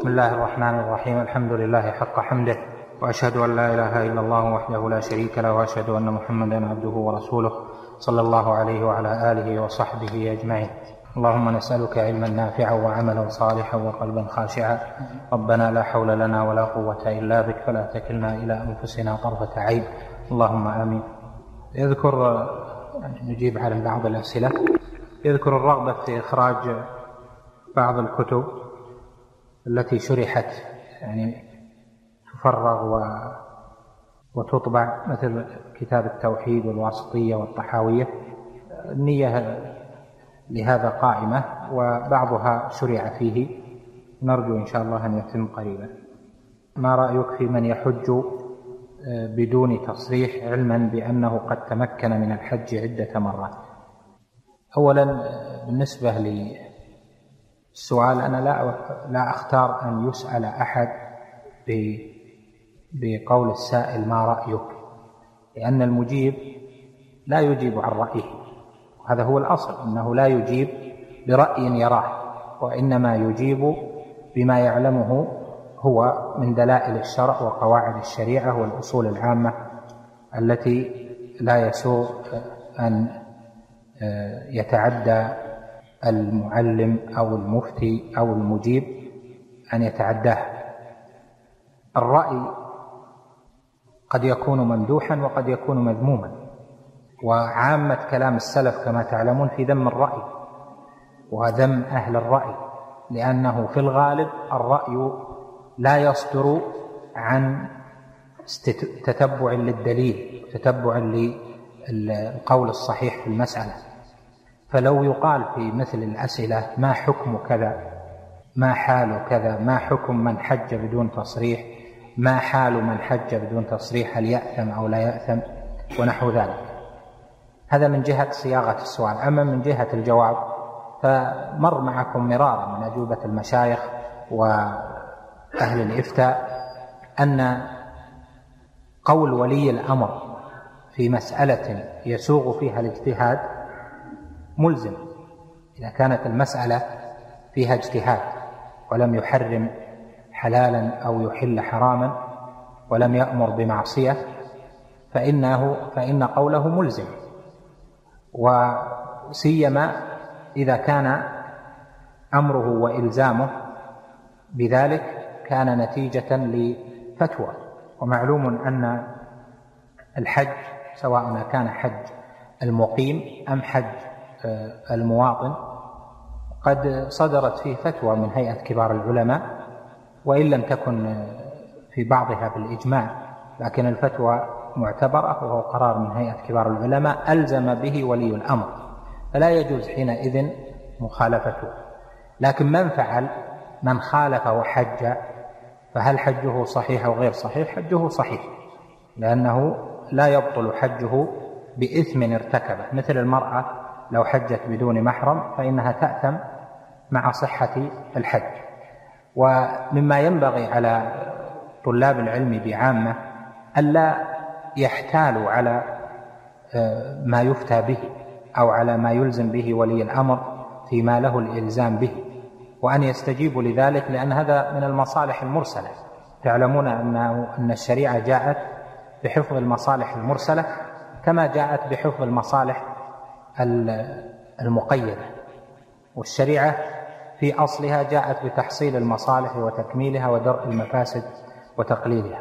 بسم الله الرحمن الرحيم. الحمد لله حق حمده، وأشهد أن لا إله إلا الله وحده لا شريك له، وأشهد أن محمدا عبده ورسوله صلى الله عليه وعلى آله وصحبه أجمعين. اللهم نسألك علما نافعا وعملا صالحا وقلبا خاشعا. ربنا لا حول لنا ولا قوة إلا بك، فلا تكلنا إلى أنفسنا طرفة عين. اللهم آمين. نجيب على بعض الأسئلة. يذكر الرغبة في إخراج بعض الكتب التي شرحت، يعني تفرغ وتطبع، مثل كتاب التوحيد والواسطية والطحاوية. النية لهذا قائمة، وبعضها شرع فيه، نرجو إن شاء الله أن يتم قريبا. ما رأيك في من يحج بدون تصريح، علما بأنه قد تمكن من الحج عدة مرات؟ أولا، بالنسبة للسؤال، أنا لا أختار أن يسأل أحد بقول السائل ما رأيك، لأن المجيب لا يجيب عن رأيه، وهذا هو الأصل، أنه لا يجيب برأي يراه، وإنما يجيب بما يعلمه هو من دلائل الشرع وقواعد الشريعة والأصول العامة التي لا يسوغ أن يتعدى المعلم أو المفتي أو المجيب أن يتعداه. الرأي قد يكون ممدوحا وقد يكون مذموما، وعامة كلام السلف كما تعلمون في ذم الرأي وذم أهل الرأي، لأنه في الغالب الرأي لا يصدر عن تتبع للدليل، تتبع للقول الصحيح في المسألة. فلو يقال في مثل الأسئلة ما حكم كذا، ما حال كذا، ما حكم من حج بدون تصريح، ما حال من حج بدون تصريح، هل يأثم أو لا يأثم، ونحو ذلك. هذا من جهة صياغة السؤال. أما من جهة الجواب، فمر معكم مرارا من أجوبة المشايخ وأهل الإفتاء أن قول ولي الأمر في مسألة يسوغ فيها الاجتهاد ملزم، إذا كانت المسألة فيها اجتهاد ولم يحرم حلالا أو يحل حراما ولم يأمر بمعصية، فإن قوله ملزم، وسيما إذا كان أمره وإلزامه بذلك كان نتيجة لفتوى. ومعلوم أن الحج سواء كان حج المقيم أم حج المواطن قد صدرت فيه فتوى من هيئة كبار العلماء، وإن لم تكن في بعضها بالإجماع، لكن الفتوى معتبرة وهو قرار من هيئة كبار العلماء ألزم به ولي الأمر، فلا يجوز حينئذ مخالفته. لكن من فعل، من خالف وحج، فهل حجه صحيح أو غير صحيح؟ حجه صحيح، لأنه لا يبطل حجه بإثم ارتكبه. مثل المرأة لو حجت بدون محرم فإنها تأثم مع صحة الحج. ومما ينبغي على طلاب العلم بعامة ألا يحتالوا على ما يفتى به أو على ما يلزم به ولي الأمر فيما له الإلزام به، وأن يستجيبوا لذلك، لأن هذا من المصالح المرسلة. تعلمون أن الشريعة جاءت بحفظ المصالح المرسلة كما جاءت بحفظ المصالح المقيدة، والشريعة في أصلها جاءت بتحصيل المصالح وتكميلها ودرء المفاسد وتقليلها.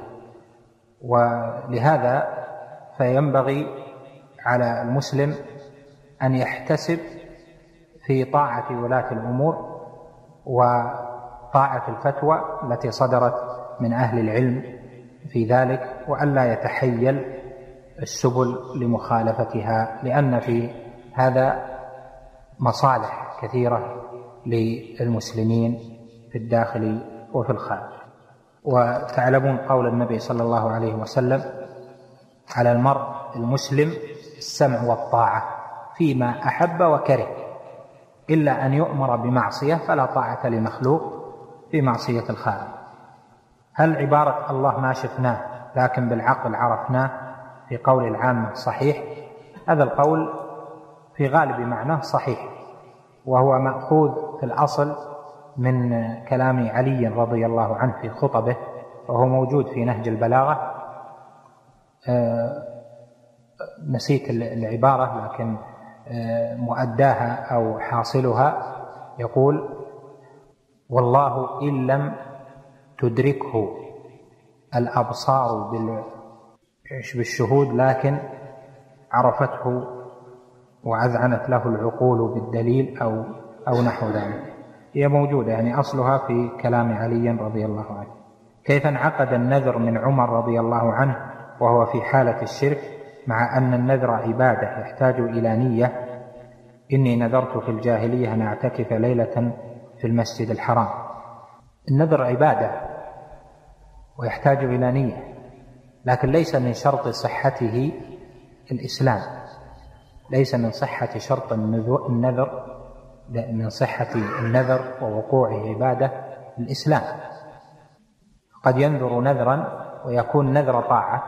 ولهذا فينبغي على المسلم أن يحتسب في طاعة ولاة الأمور وطاعة الفتوى التي صدرت من أهل العلم في ذلك، وألا يتحيل السبل لمخالفتها، لأن في هذا مصالح كثيرة للمسلمين في الداخل وفي الخارج. وتعلمون قول النبي صلى الله عليه وسلم: على المرء المسلم السمع والطاعة فيما أحب وكره، إلا أن يؤمر بمعصية فلا طاعة لمخلوق في معصية الخالق. هل عبارة الله ما شفناه لكن بالعقل عرفناه في قول العامة صحيح؟ هذا القول في غالب معناه صحيح، وهو مأخوذ في الأصل من كلام علي رضي الله عنه في خطبه، وهو موجود في نهج البلاغة. نسيت العبارة لكن مؤداها أو حاصلها يقول: والله إن لم تدركه الأبصار بالشهود لكن عرفته وأذعنت له العقول بالدليل أو نحو ذلك. هي موجودة، يعني أصلها في كلام علي رضي الله عنه. كيف انعقد النذر من عمر رضي الله عنه وهو في حالة الشرك، مع أن النذر عبادة يحتاج إلى نية؟ إني نذرت في الجاهلية أن أعتكف ليلة في المسجد الحرام. النذر عبادة ويحتاج إلى نية، لكن ليس من شرط صحته الإسلام، ليس من صحة شرط النذر، من صحة النذر ووقوع عبادة الإسلام. قد ينذر نذرا ويكون نذر طاعة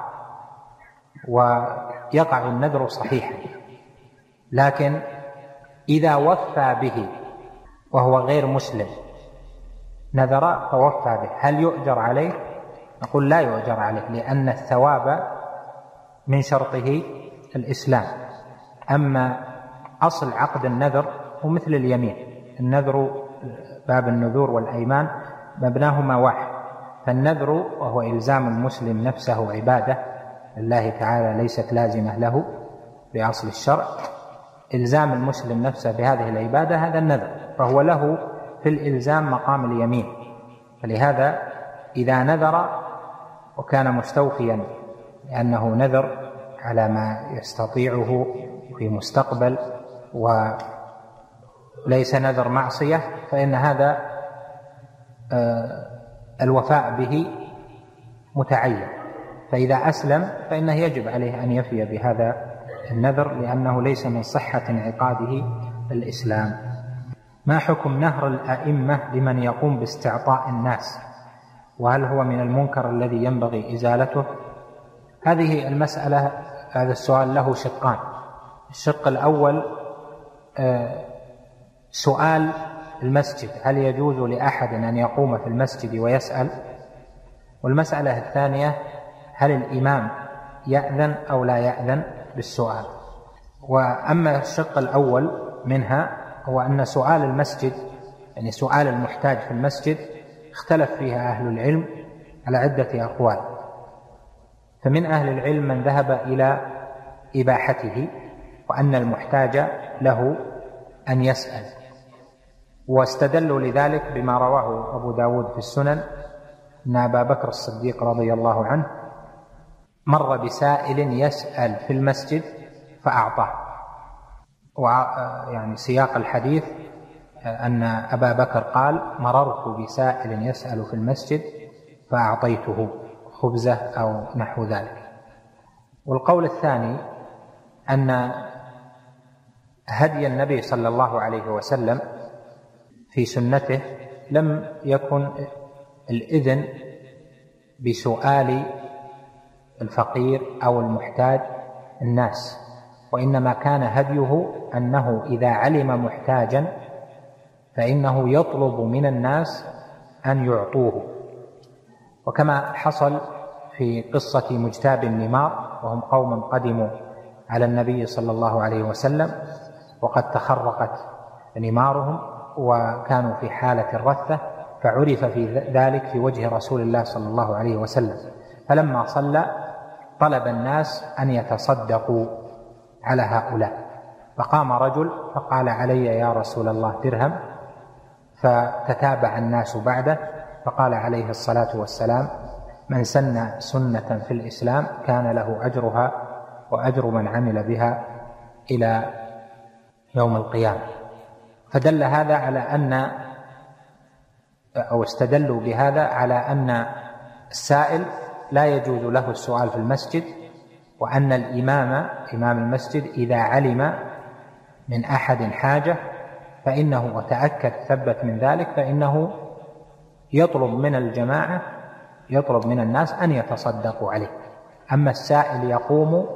ويقع النذر صحيحا، لكن إذا وفى به وهو غير مسلم، نذر فوفى به، هل يؤجر عليه؟ نقول لا يؤجر عليه، لأن الثواب من شرطه الإسلام. أما أصل عقد النذر هو مثل اليمين، النذر باب النذور والأيمان مبناهما واحد، فالنذر وهو إلزام المسلم نفسه عبادة لله تعالى ليست لازمة له بأصل الشرع. إلزام المسلم نفسه بهذه العبادة هذا النذر، فهو له في الإلزام مقام اليمين. فلهذا إذا نذر وكان مستوفيا لأنه نذر على ما يستطيعه في مستقبل وليس نذر معصية، فإن هذا الوفاء به متعين. فإذا أسلم فإنه يجب عليه أن يفي بهذا النذر، لأنه ليس من صحة انعقاده الإسلام. ما حكم نهر الأئمة لمن يقوم باستعطاء الناس، وهل هو من المنكر الذي ينبغي إزالته؟ هذه المسألة، هذا السؤال له شقان. الشق الأول سؤال المسجد، هل يجوز لأحد أن يقوم في المسجد ويسأل؟ والمسألة الثانية هل الإمام يأذن أو لا يأذن بالسؤال؟ وأما الشق الأول منها هو أن سؤال المسجد، يعني سؤال المحتاج في المسجد، اختلف فيها أهل العلم على عدة أقوال. فمن أهل العلم من ذهب إلى إباحته، وأن المحتاج له أن يسأل، واستدلوا لذلك بما رواه أبو داود في السنن أن أبا بكر الصديق رضي الله عنه مر بسائل يسأل في المسجد فأعطاه. ويعني سياق الحديث أن أبا بكر قال: مررت بسائل يسأل في المسجد فأعطيته خبزة أو نحو ذلك. والقول الثاني أن هدي النبي صلى الله عليه وسلم في سنته لم يكن الإذن بسؤال الفقير أو المحتاج الناس، وإنما كان هديه أنه إذا علم محتاجا فإنه يطلب من الناس أن يعطوه. وكما حصل في قصة مجتاب النمار، وهم قوم قدموا على النبي صلى الله عليه وسلم وقد تخرقت نمارهم وكانوا في حالة الرثة، فعرف في ذلك في وجه رسول الله صلى الله عليه وسلم. فلما صلى طلب الناس أن يتصدقوا على هؤلاء، فقام رجل فقال: علي يا رسول الله درهم. فتتابع الناس بعده، فقال عليه الصلاة والسلام: من سن سنة في الإسلام كان له أجرها وأجر من عمل بها إلى يوم القيامة. فدل هذا على أن، أو استدلوا بهذا على أن السائل لا يجوز له السؤال في المسجد، وأن الإمام إمام المسجد إذا علم من أحد حاجة فإنه، وتأكد ثبت من ذلك، فإنه يطلب من الجماعة، يطلب من الناس أن يتصدقوا عليه. أما السائل يقوم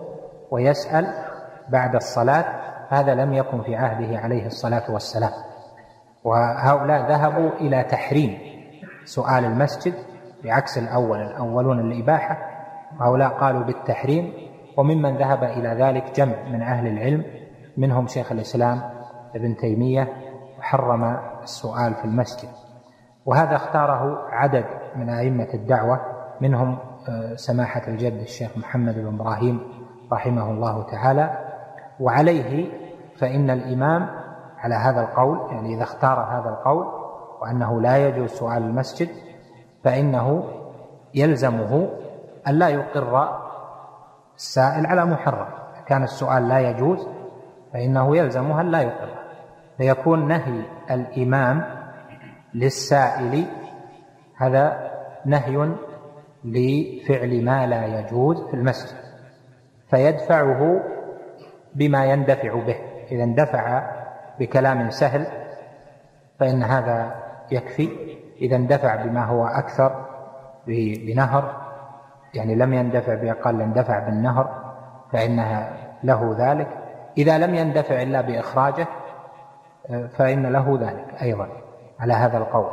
ويسأل بعد الصلاة هذا لم يكن في عهده عليه الصلاة والسلام. وهؤلاء ذهبوا إلى تحريم سؤال المسجد بعكس الأولون الإباحة، وهؤلاء قالوا بالتحريم. وممن ذهب إلى ذلك جمع من أهل العلم، منهم شيخ الإسلام ابن تيمية، وحرم السؤال في المسجد. وهذا اختاره عدد من أئمة الدعوة، منهم سماحة الجد الشيخ محمد بن إبراهيم رحمه الله تعالى. وعليه فإن الإمام على هذا القول، يعني إذا اختار هذا القول وأنه لا يجوز سؤال المسجد، فإنه يلزمه أن لا يقر السائل على محرم. كان السؤال لا يجوز فإنه يلزمه أن لا يقر، فيكون نهي الإمام للسائل هذا نهي لفعل ما لا يجوز في المسجد، فيدفعه بما يندفع به. إذا اندفع بكلام سهل فإن هذا يكفي، إذا اندفع بما هو أكثر بنهر، يعني لم يندفع بأقل، اندفع بالنهر، فإنها له ذلك. إذا لم يندفع إلا بإخراجه فإن له ذلك أيضا على هذا القول.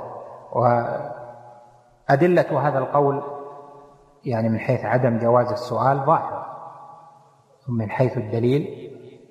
وأدلة هذا القول يعني من حيث عدم جواز السؤال ظاهرة من حيث الدليل.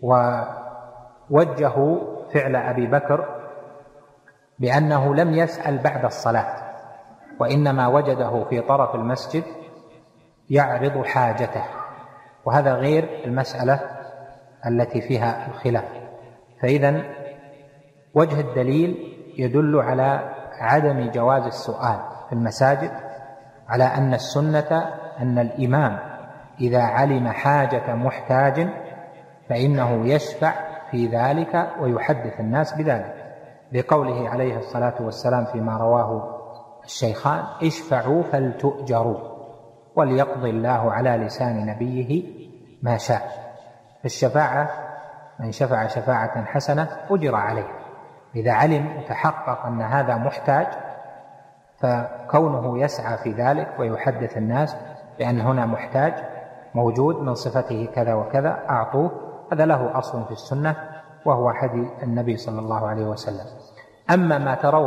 ووجهوا فعل أبي بكر بأنه لم يسأل بعد الصلاة، وإنما وجده في طرف المسجد يعرض حاجته، وهذا غير المسألة التي فيها الخلاف. فإذا وجه الدليل يدل على عدم جواز السؤال في المساجد، على أن السنة أن الإمام إذا علم حاجة محتاج فإنه يشفع في ذلك ويحدث الناس بذلك، لقوله عليه الصلاة والسلام فيما رواه الشيخان: اشفعوا فلتؤجروا وليقضي الله على لسان نبيه ما شاء. الشفاعة من شفع شفاعة حسنة أجر عليه. إذا علم وتحقق أن هذا محتاج فكونه يسعى في ذلك ويحدث الناس بأن هنا محتاج موجود من صفته كذا وكذا أعطوه، هذا له أصل في السنة وهو حديث النبي صلى الله عليه وسلم. أما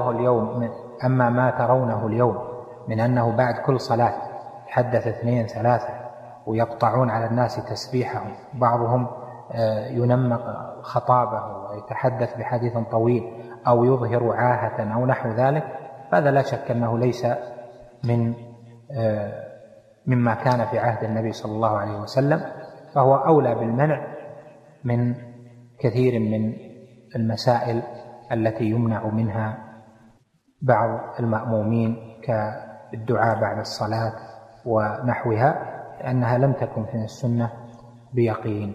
ما ترونه اليوم من أنه بعد كل صلاة حدث 2 3 ويقطعون على الناس تسبيحهم، بعضهم ينمق خطابه ويتحدث بحديث طويل أو يظهر عاهة أو نحو ذلك، فهذا لا شك أنه ليس مما كان في عهد النبي صلى الله عليه وسلم، فهو أولى بالمنع من كثير من المسائل التي يمنع منها بعض المأمومين كالدعاء بعد الصلاة ونحوها، لأنها لم تكن في السنة بيقين.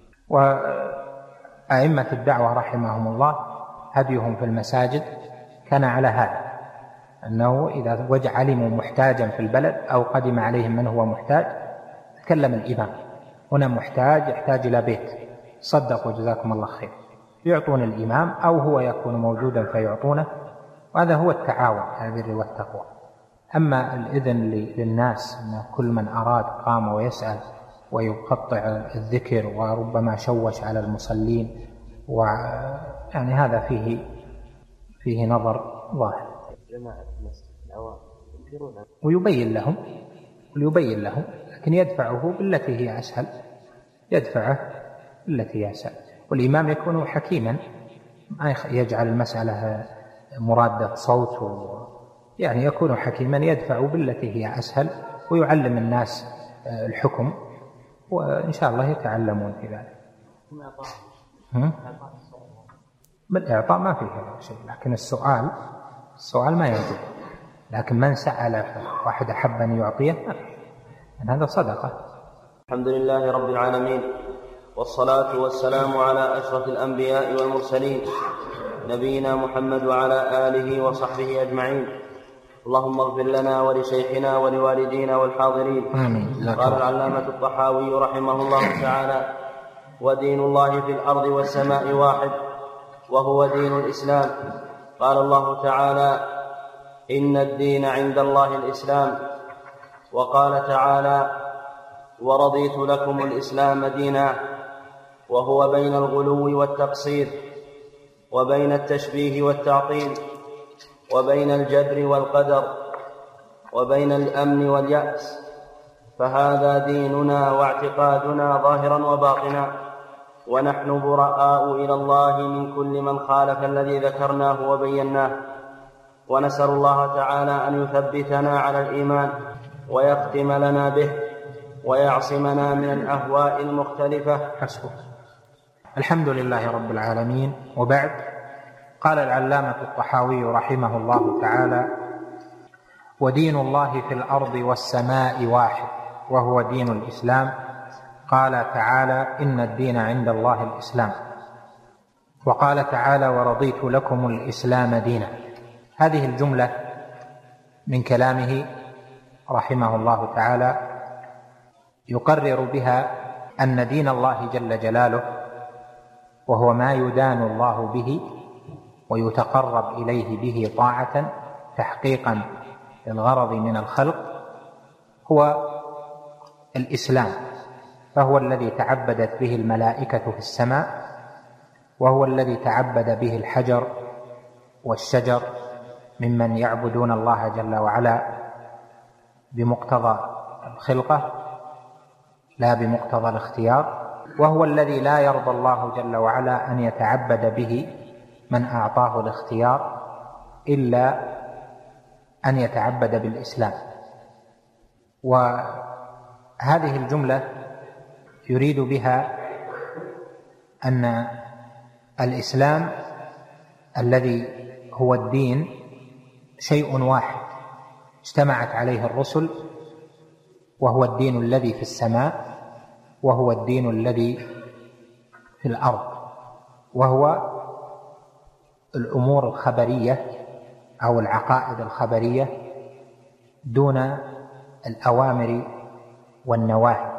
وأئمة الدعوة رحمهم الله هديهم في المساجد كان على هذا، أنه إذا علموا محتاجا في البلد أو قدم عليهم من هو محتاج تكلم الإمام: هنا محتاج يحتاج إلى بيت، صدقوا جزاكم الله خير، يعطون الإمام أو هو يكون موجودا فيعطونه، وهذا هو التعاون على البر والتقوى. أما الإذن للناس أن كل من أراد قام ويسأل ويقطع الذكر وربما شوش على المصلين، يعني هذا فيه نظر ظاهر. ويبين لهم لكن يدفعه بالتي هي أسهل، يدفعه بالتي هي أسهل. والإمام يكون حكيما، ما يجعل المسألة مرادة صوت، يعني يكون حكيما يدفع بالتي هي أسهل ويعلم الناس الحكم، وإن شاء الله يتعلمون في ذلك. بالإعطاء ما فيه شيء، لكن السؤال ما يجوز. لكن من سأل واحد أحب أن يعطيه أن هذا صدقة. الحمد لله رب العالمين، والصلاة والسلام على أشرف الأنبياء والمرسلين نبينا محمد وعلى آله وصحبه أجمعين. اللهم اغفر لنا ولشيخنا ولوالدينا والحاضرين. آمين. قال العلامة الطحاوي رحمه الله تعالى: ودين الله في الأرض والسماء واحد، وهو دين الإسلام. قال الله تعالى: إن الدين عند الله الإسلام. وقال تعالى: ورضيت لكم الإسلام دينا، وهو بين الغلو والتقصير. وبين التشبيه والتعطيل، وبين الجبر والقدر، وبين الأمن واليأس، فهذا ديننا واعتقادنا ظاهرا وباطنا، ونحن براء إلى الله من كل من خالف الذي ذكرناه وبيناه، ونسأل الله تعالى أن يثبتنا على الإيمان ويختم لنا به ويعصمنا من الأهواء المختلفة. حسبك. الحمد لله رب العالمين، وبعد. قال العلامة الطحاوي رحمه الله تعالى: ودين الله في الأرض والسماء واحد، وهو دين الإسلام. قال تعالى: إن الدين عند الله الإسلام. وقال تعالى: ورضيت لكم الإسلام دينا. هذه الجملة من كلامه رحمه الله تعالى يقرر بها أن دين الله جل جلاله، وهو ما يدان الله به ويتقرب إليه به طاعة تحقيقا للغرض من الخلق، هو الإسلام. فهو الذي تعبدت به الملائكة في السماء، وهو الذي تعبد به الحجر والشجر ممن يعبدون الله جل وعلا بمقتضى الخلقة لا بمقتضى الاختيار، وهو الذي لا يرضى الله جل وعلا أن يتعبد به من أعطاه الاختيار إلا أن يتعبد بالإسلام. وهذه الجملة يريد بها أن الإسلام الذي هو الدين شيء واحد اجتمعت عليه الرسل، وهو الدين الذي في السماء، وهو الدين الذي في الأرض، وهو الأمور الخبرية أو العقائد الخبرية دون الأوامر والنواهي.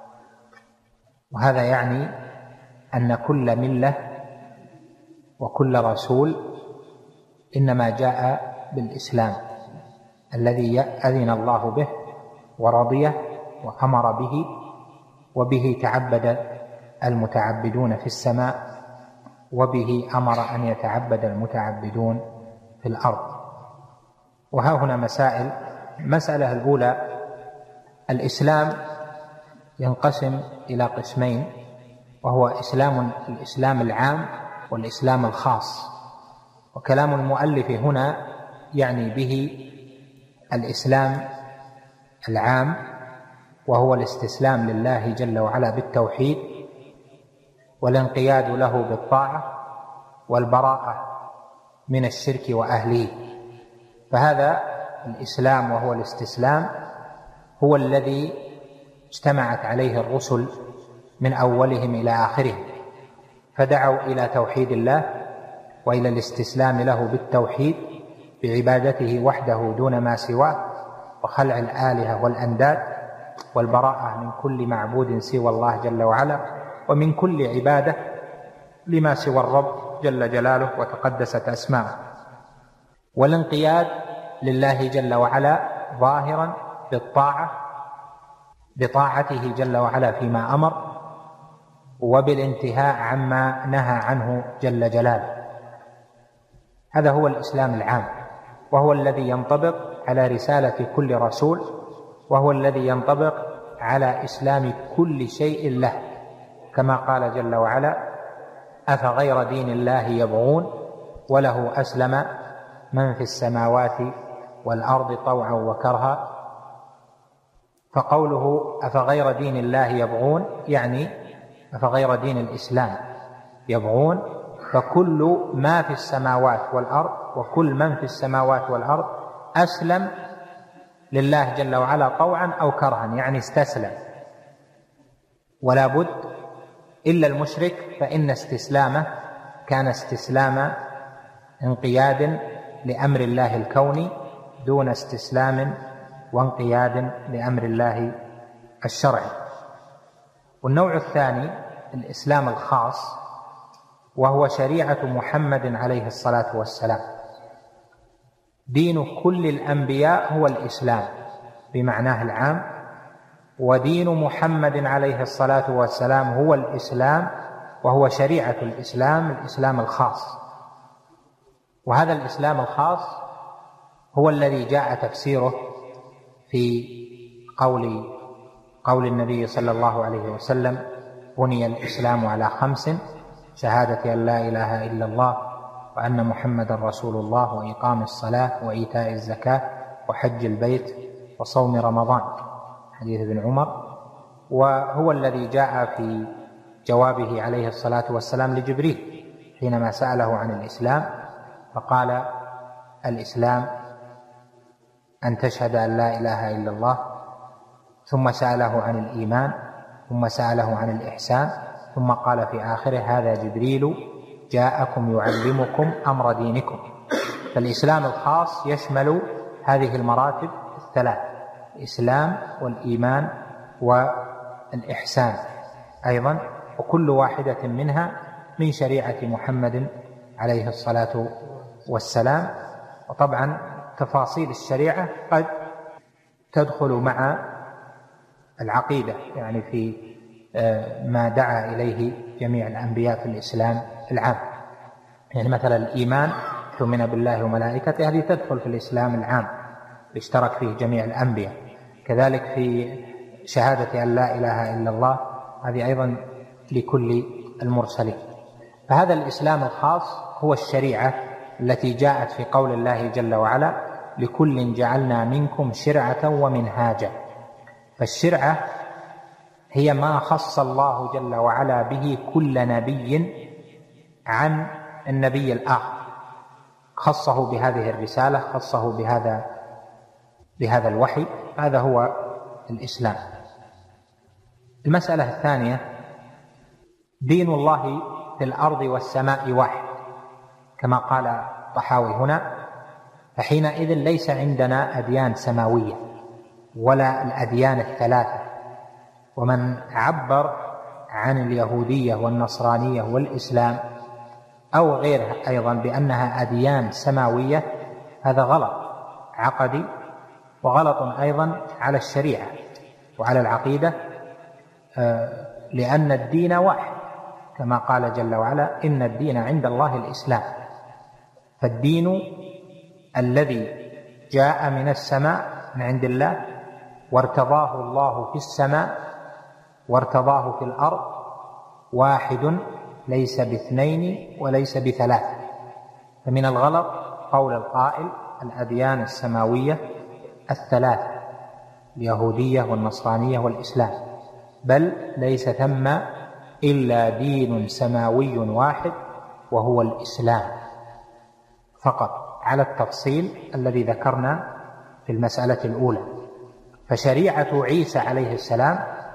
وهذا يعني أن كل ملة وكل رسول إنما جاء بالإسلام الذي أذن الله به ورضيه وأمر به، وبه تعبد المتعبدون في السماء، وبه أمر أن يتعبد المتعبدون في الأرض. وها هنا مسائل. المسألة الأولى: الإسلام ينقسم إلى قسمين، وهو الإسلام العام والإسلام الخاص. وكلام المؤلف هنا يعني به الإسلام العام، وهو الاستسلام لله جل وعلا بالتوحيد، والانقياد له بالطاعة، والبراءة من الشرك وأهله. فهذا الإسلام وهو الاستسلام هو الذي اجتمعت عليه الرسل من أولهم إلى آخرهم، فدعوا إلى توحيد الله وإلى الاستسلام له بالتوحيد بعبادته وحده دون ما سواه، وخلع الآلهة والأنداد، والبراءة من كل معبود سوى الله جل وعلا، ومن كل عبادة لما سوى الرب جل جلاله وتقدست أسماؤه، والانقياد لله جل وعلا ظاهرا بالطاعة، بطاعته جل وعلا فيما أمر، وبالانتهاء عما نهى عنه جل جلاله. هذا هو الإسلام العام، وهو الذي ينطبق على رسالة كل رسول، وهو الذي ينطبق على إسلام كل شيء له، كما قال جل وعلا: أفغير دين الله يبغون وله أسلم من في السماوات والأرض طوعا وكرها. فقوله أفغير دين الله يبغون يعني أفغير دين الإسلام يبغون، فكل ما في السماوات والأرض وكل من في السماوات والأرض أسلم لله جل وعلا طوعا أو كرها، يعني استسلم. ولا بد إلا المشرك، فإن استسلامه كان استسلام انقياد لأمر الله الكوني دون استسلام وانقياد لأمر الله الشرعي. والنوع الثاني الإسلام الخاص، وهو شريعة محمد عليه الصلاة والسلام. دين كل الأنبياء هو الإسلام بمعناه العام، ودين محمد عليه الصلاة والسلام هو الإسلام، وهو شريعة الإسلام الخاص. وهذا الإسلام الخاص هو الذي جاء تفسيره في قول النبي صلى الله عليه وسلم: بني الإسلام على 5: شهادة أن لا إله إلا الله وأن محمد رسول الله وإقام الصلاة وإيتاء الزكاة وحج البيت وصوم رمضان، حديث ابن عمر. وهو الذي جاء في جوابه عليه الصلاة والسلام لجبريل حينما سأله عن الإسلام، فقال: الإسلام أن تشهد أن لا إله إلا الله، ثم سأله عن الإيمان، ثم سأله عن الإحسان، ثم قال في آخره: هذا جبريل جاءكم يعلمكم أمر دينكم. فالإسلام الخاص يشمل هذه المراتب الثلاث: الإسلام والإيمان والإحسان أيضا، وكل واحدة منها من شريعة محمد عليه الصلاة والسلام. وطبعا تفاصيل الشريعة قد تدخل مع العقيدة، يعني في ما دعا إليه جميع الأنبياء في الإسلام العام. يعني مثلا الإيمان تؤمن بالله وملائكته، هذه تدخل في الإسلام العام اشترك فيه جميع الأنبياء. كذلك في شهادة أن لا إله إلا الله، هذه أيضا لكل المرسلين. فهذا الإسلام الخاص هو الشريعة التي جاءت في قول الله جل وعلا: لكل جعلنا منكم شرعة ومنهاجا. فالشرعة هي ما خص الله جل وعلا به كل نبي عن النبي الآخر، خصه بهذه الرسالة، خصه بهذا الوحي. هذا هو الإسلام. المسألة الثانية: دين الله في الأرض والسماء واحد، كما قال الطحاوي هنا. فحينئذ ليس عندنا أديان سماوية ولا الأديان الثلاثة. ومن عبر عن اليهودية والنصرانية والإسلام أو غيرها أيضا بأنها أديان سماوية، هذا غلط عقدي، وغلط أيضا على الشريعة وعلى العقيدة، لأن الدين واحد، كما قال جل وعلا: إن الدين عند الله الإسلام. فالدين الذي جاء من السماء من عند الله وارتضاه الله في السماء وارتضاه في الأرض واحد، ليس باثنين وليس بثلاثة. فمن الغلط قول القائل: الأديان السماوية الثلاثة، اليهودية والنصرانية والإسلام، بل ليس ثم إلا دين سماوي واحد وهو الإسلام فقط، على التفصيل الذي ذكرنا في المسألة الأولى. فشريعة عيسى عليه السلام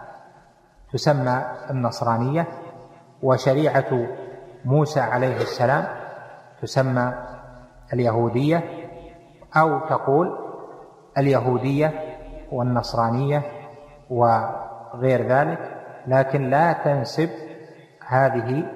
تسمى النصرانية، وشريعة موسى عليه السلام تسمى اليهودية، أو تقول اليهودية والنصرانية وغير ذلك، لكن لا تنسب هذه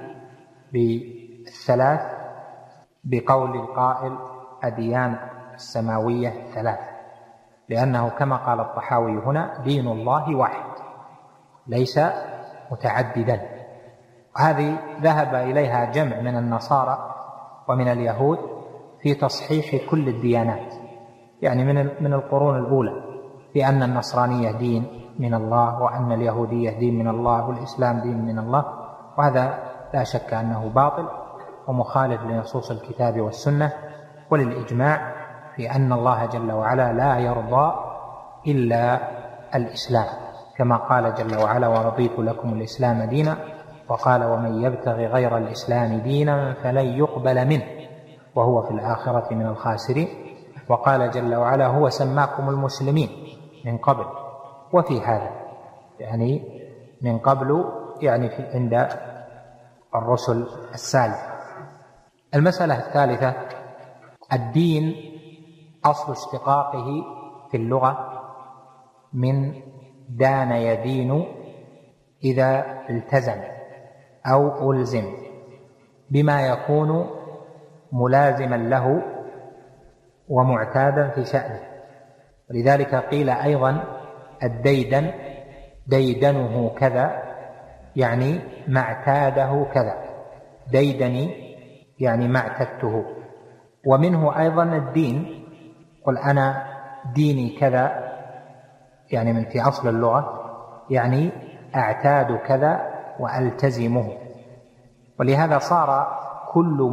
بالثلاث بقول القائل أديان السماوية ثلاث، لأنه كما قال الطحاوي هنا: دين الله واحد ليس متعددا. هذه ذهب إليها جمع من النصارى ومن اليهود في تصحيح كل الديانات، يعني من القرون الأولى، في أن النصرانية دين من الله، وأن اليهودية دين من الله، والإسلام دين من الله. وهذا لا شك أنه باطل ومخالف لنصوص الكتاب والسنة وللإجماع في أن الله جل وعلا لا يرضى إلا الإسلام، كما قال جل وعلا: ورضيت لكم الإسلام دينا، وقال: ومن يبتغي غير الإسلام دينا فلن يقبل منه وهو في الآخرة من الخاسرين. وقال جل وعلا: هو سماكم المسلمين من قبل وفي هذا، يعني من قبل يعني عند الرسل السالفة. المسألة الثالثة: الدين أصل اشتقاقه في اللغة من دان يدين، إذا التزم أو ألزم بما يكون ملازما له ومعتادا في شأنه. ولذلك قيل أيضا: الديدن ديدنه كذا، يعني ما اعتاده كذا. ديدني يعني ما اعتدته. ومنه أيضا الدين، قل أنا ديني كذا، يعني من في أصل اللغة يعني أعتاد كذا وألتزمه. ولهذا صار كل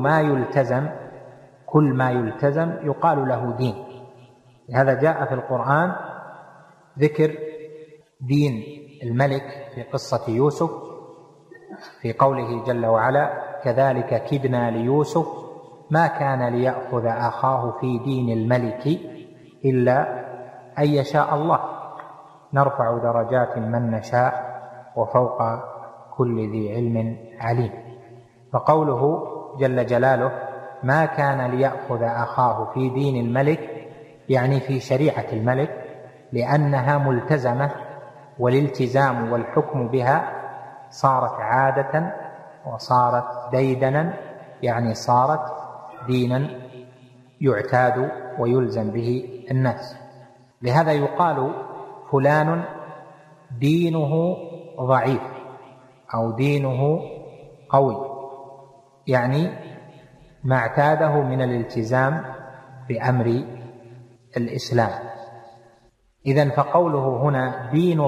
ما يلتزم يقال له دين. لهذا جاء في القرآن ذكر دين الملك في قصة يوسف في قوله جل وعلا: كذلك كدنا ليوسف ما كان ليأخذ أخاه في دين الملك إلا أن يشاء الله نرفع درجات من نشاء وفوق كل ذي علم عليم. فقوله جل جلاله ما كان ليأخذ أخاه في دين الملك يعني في شريعة الملك، لأنها ملتزمة، والالتزام والحكم بها صارت عادة وصارت ديدنا، يعني صارت دينا يعتاد ويلزم به الناس. لهذا يقال فلان دينه ضعيف أو دينه قوي، يعني ما اعتاده من الالتزام بأمر الإسلام. إذن فقوله هنا دين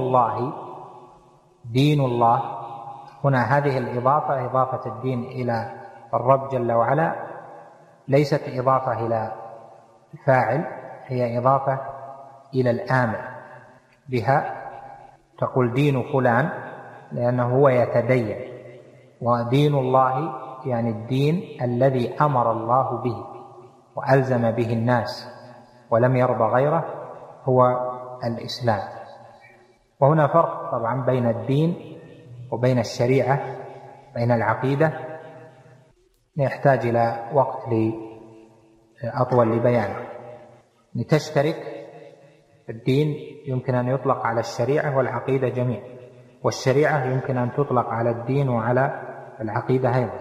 الله هنا هذه الإضافة، إضافة الدين إلى الرب جل وعلا، ليست إضافة إلى الفاعل، هي إضافة إلى الآمر بها. تقول دين فلان لأنه هو يتدين، ودين الله يعني الدين الذي أمر الله به وألزم به الناس ولم يرضى غيره هو الإسلام. وهنا فرق طبعا بين الدين وبين الشريعة، بين العقيدة، يحتاج إلى وقت أطول لبيانه. لتشترك الدين يمكن أن يطلق على الشريعة والعقيدة جميعا، والشريعة يمكن أن تطلق على الدين وعلى العقيدة أيضا،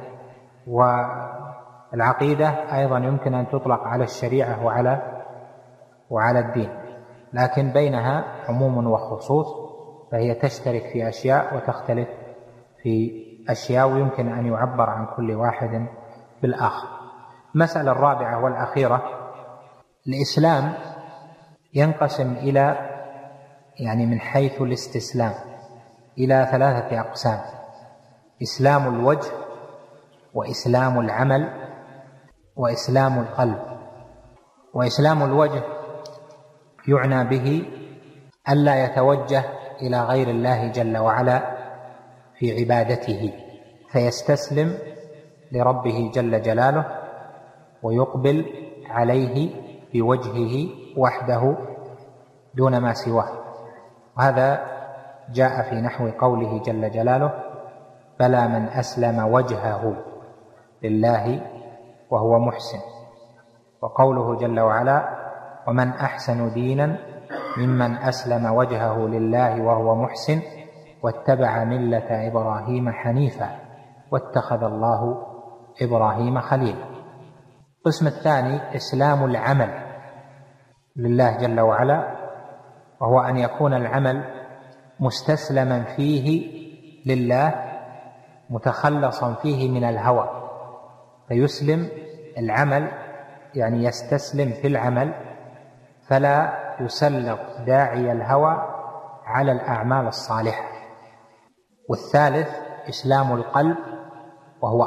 والعقيدة أيضا يمكن أن تطلق على الشريعة وعلى الدين، لكن بينها عموم وخصوص، فهي تشترك في أشياء وتختلف في أشياء، ويمكن أن يعبر عن كل واحد بالآخر. المسألة الرابعة والأخيرة: الإسلام ينقسم إلى يعني من حيث الاستسلام إلى 3 أقسام: إسلام الوجه، وإسلام العمل، وإسلام القلب. وإسلام الوجه يعنى به ألا يتوجه إلى غير الله جل وعلا في عبادته، فيستسلم لربه جل جلاله ويقبل عليه بوجهه وحده دون ما سواه. وهذا جاء في نحو قوله جل جلاله: بلى من أسلم وجهه لله وهو محسن. وقوله جل وعلا: ومن أحسن دينا ممن أسلم وجهه لله وهو محسن واتبع ملة إبراهيم حنيفا واتخذ الله إبراهيم خليلا. القسم الثاني إسلام العمل لله جل وعلا، وهو أن يكون العمل مستسلما فيه لله، متخلصا فيه من الهوى، فيسلم العمل يعني يستسلم في العمل، فلا يسلط داعي الهوى على الأعمال الصالحة. والثالث إسلام القلب، وهو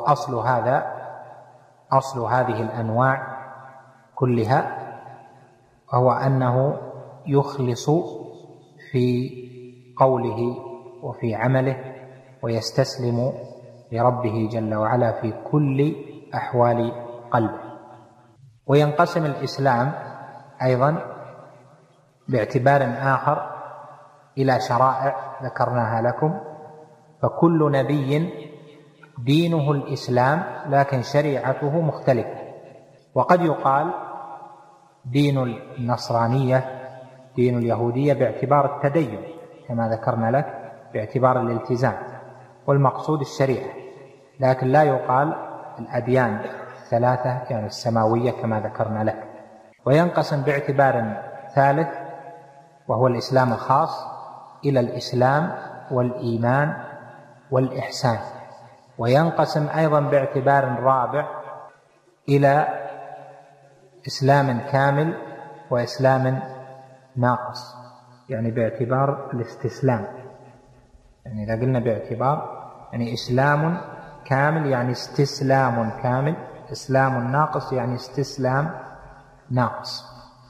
أصل هذه الأنواع كلها، وهو أنه يخلص في قوله وفي عمله ويستسلم لربه جل وعلا في كل أحوال قلبه. وينقسم الإسلام أيضا باعتبار آخر إلى شرائع ذكرناها لكم، فكل نبي دينه الإسلام لكن شريعته مختلفة. وقد يقال دين النصرانية دين اليهودية باعتبار التدين كما ذكرنا لك، باعتبار الالتزام، والمقصود الشريعة، لكن لا يقال الأديان 3 يعني السماوية كما ذكرنا لك. وينقسم باعتبار ثالث وهو الإسلام الخاص إلى الإسلام والإيمان والإحسان. وينقسم أيضا باعتبار رابع إلى إسلام كامل وإسلام ناقص، يعني باعتبار الاستسلام. يعني إذا قلنا باعتبار يعني إسلام كامل يعني استسلام كامل، إسلام ناقص يعني استسلام ناقص.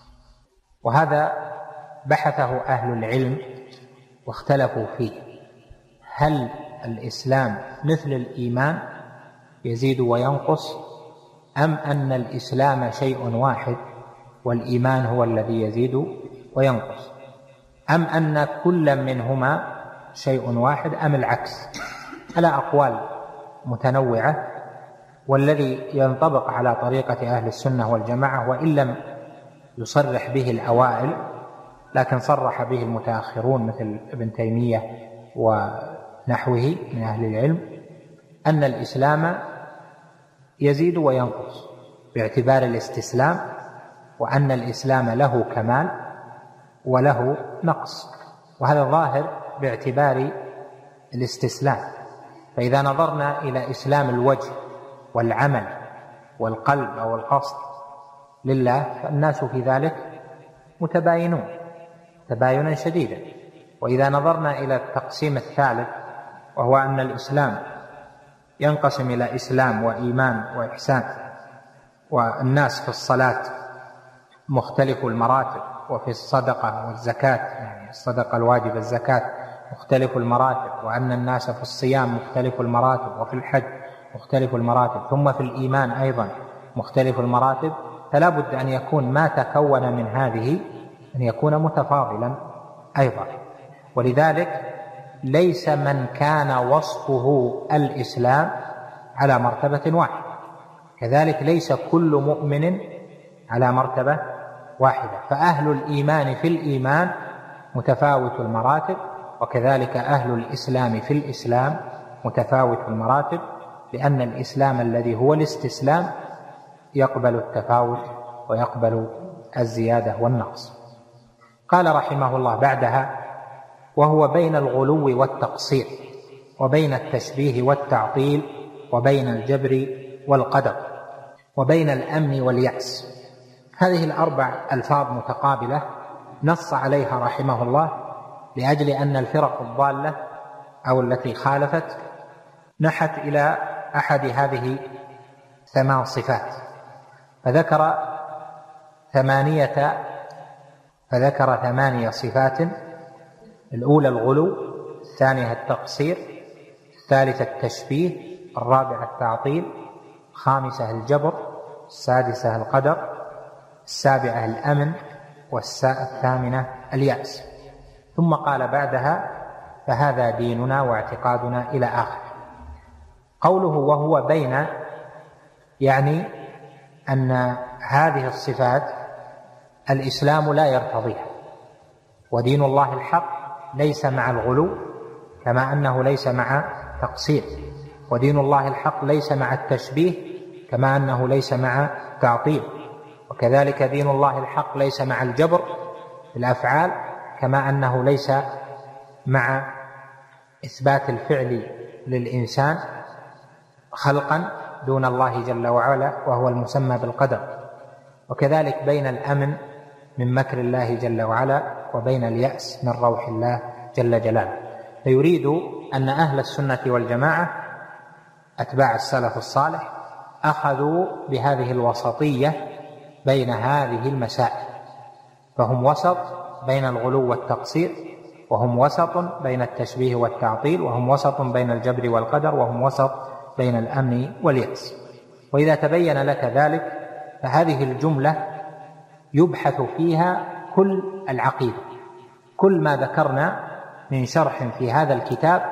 وهذا بحثه أهل العلم واختلفوا فيه، هل الإسلام مثل الإيمان يزيد وينقص، أم أن الإسلام شيء واحد والإيمان هو الذي يزيد وينقص، أم أن كل منهما شيء واحد، أم العكس. على أقوال متنوعة، والذي ينطبق على طريقة أهل السنة والجماعة وإن لم يصرح به الأوائل لكن صرح به المتأخرون مثل ابن تيمية ونحوه من أهل العلم، أن الإسلام يزيد وينقص باعتبار الاستسلام، وأن الإسلام له كمال وله نقص، وهذا ظاهر باعتبار الاستسلام. فإذا نظرنا إلى إسلام الوجه والعمل والقلب أو القصد لله فالناس في ذلك متباينون تباينا شديدا. وإذا نظرنا إلى التقسيم الثالث وهو أن الإسلام ينقسم إلى إسلام وإيمان وإحسان، والناس في الصلاة مختلف المراتب، وفي الصدقة والزكاة يعني الصدقة الواجبة الزكاة مختلف المراتب، وأن الناس في الصيام مختلف المراتب، وفي الحج مختلف المراتب، ثم في الإيمان أيضا مختلف المراتب، فلا بد أن يكون ما تكون من هذه أن يكون متفاضلا أيضا. ولذلك ليس من كان وصفه الإسلام على مرتبة واحدة، كذلك ليس كل مؤمن على مرتبة واحدة. فأهل الإيمان في الإيمان متفاوت المراتب، وكذلك أهل الإسلام في الإسلام متفاوت المراتب، لأن الإسلام الذي هو الاستسلام يقبل التفاوت ويقبل الزيادة والنقص. قال رحمه الله بعدها: وهو بين الغلو والتقصير، وبين التشبيه والتعطيل، وبين الجبر والقدر، وبين الأمن واليأس. هذه الأربع ألفاظ متقابلة نص عليها رحمه الله لأجل أن الفرق الضالة أو التي خالفت نحت إلى أحد هذه 8 صفات، فذكر 8 صفات: الأولى الغلو، الثانية التقصير، الثالثة التشبيه، الرابعة التعطيل، الخامسة الجبر، السادسة القدر، السابعة الأمن، والثامنة اليأس. ثم قال بعدها: فهذا ديننا واعتقادنا إلى آخر. قوله وهو بين يعني أن هذه الصفات الإسلام لا يرتضيها، ودين الله الحق ليس مع الغلو كما أنه ليس مع تقصير، ودين الله الحق ليس مع التشبيه كما أنه ليس مع تعطيل، وكذلك دين الله الحق ليس مع الجبر في الأفعال كما أنه ليس مع إثبات الفعل للإنسان خلقا دون الله جل وعلا وهو المسمى بالقدر، وكذلك بين الأمن من مكر الله جل وعلا وبين اليأس من روح الله جل جلاله. فيريد أن أهل السنة والجماعة أتباع السلف الصالح أخذوا بهذه الوسطية بين هذه المسائل، فهم وسط بين الغلو والتقصير، وهم وسط بين التشبيه والتعطيل، وهم وسط بين الجبر والقدر، وهم وسط بين الأمن واليأس. وإذا تبين لك ذلك فهذه الجملة يبحث فيها كل العقيدة، كل ما ذكرنا من شرح في هذا الكتاب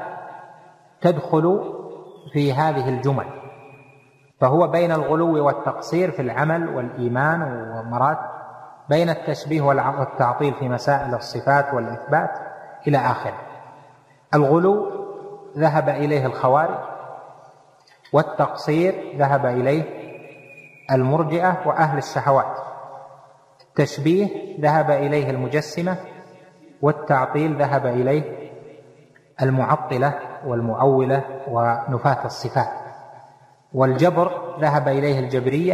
تدخل في هذه الجمل. فهو بين الغلو والتقصير في العمل والإيمان ومراتب، بين التشبيه والتعطيل في مسائل الصفات والإثبات إلى آخره. الغلو ذهب إليه الخوارج، والتقصير ذهب إليه المرجئة وأهل الشهوات، التشبيه ذهب إليه المجسمة، والتعطيل ذهب إليه المعطلة والمؤولة ونفاة الصفات، والجبر ذهب إليه الجبرية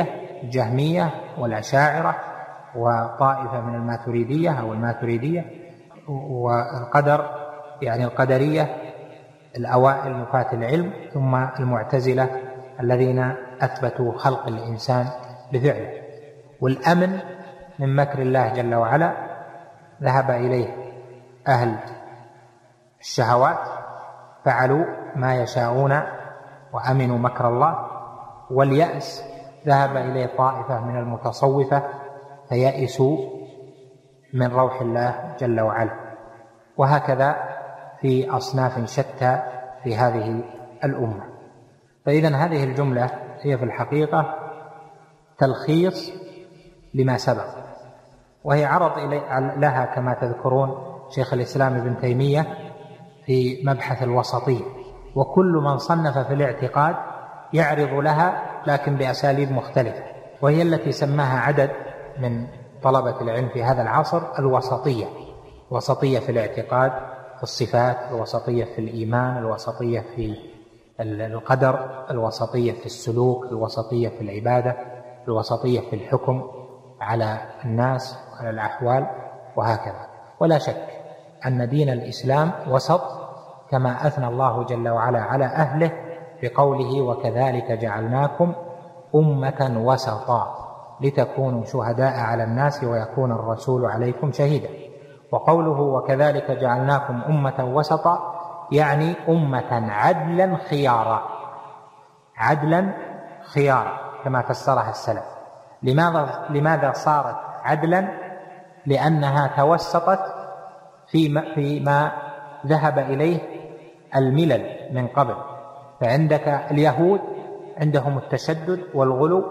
الجهمية والأشاعرة وطائفة من الماتريدية أو الماتريدية، والقدر يعني القدرية الأوائل نفاة العلم، ثم المعتزلة الذين أثبتوا خلق الإنسان بفعله. والأمن من مكر الله جل وعلا ذهب إليه أهل الشهوات فعلوا ما يشاءون وأمنوا مكر الله. واليأس ذهب إليه طائفة من المتصوفة فيأسوا من روح الله جل وعلا. وهكذا في أصناف شتى في هذه الأمة. فإذن هذه الجملة هي في الحقيقة تلخيص لما سبق، وهي عرض لها كما تذكرون شيخ الإسلام ابن تيمية في مبحث الوسطية، وكل من صنف في الاعتقاد يعرض لها لكن بأساليب مختلفة، وهي التي سماها عدد من طلبة العلم في هذا العصر الوسطية. الوسطية في الاعتقاد، في الصفات، الوسطية في الإيمان، الوسطية في القدر، الوسطية في السلوك، الوسطية في العبادة، الوسطية في الحكم على الناس وعلى الأحوال، وهكذا. ولا شك أن دين الإسلام وسط، كما أثنى الله جل وعلا على أهله بقوله: وكذلك جعلناكم أمة وسطا لتكونوا شهداء على الناس ويكون الرسول عليكم شهيدا. وقوله وكذلك جعلناكم أمة وسطا يعني أمة عدلا خيارا، عدلا خيارا كما فسرها السلف. لماذا صارت عدلا؟ لأنها توسطت فيما ذهب إليه الملل من قبل. فعندك اليهود عندهم التشدد والغلو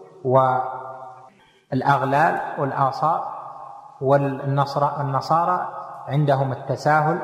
والأغلال والآثار، والنصارى عندهم التساهل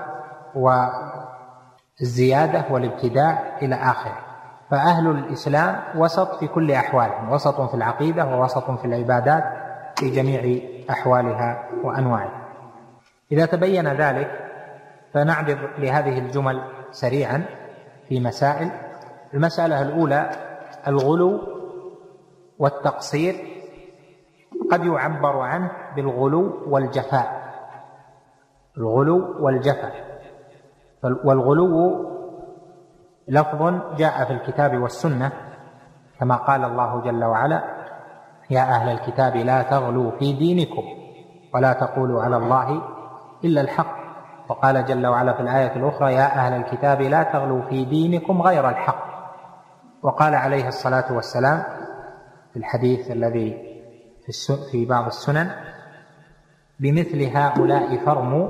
والزيادة والابتداع إلى آخره. فأهل الإسلام وسط في كل أحوالهم، وسط في العقيدة ووسط في العبادات في جميع أحوالها وأنواعها. إذا تبين ذلك فنعرض لهذه الجمل سريعا في مسائل. المسألة الأولى: الغلو والتقصير قد يعبر عنه بالغلو والجفاء. الغلو والجفاء. والغلو لفظ جاء في الكتاب والسنة، كما قال الله جل وعلا: يا أهل الكتاب لا تغلوا في دينكم ولا تقولوا على الله إلا الحق. وقال جل وعلا في الآية الأخرى: يا أهل الكتاب لا تغلوا في دينكم غير الحق. وقال عليه الصلاة والسلام في الحديث الذي في بعض السنن: بمثل هؤلاء فرموا،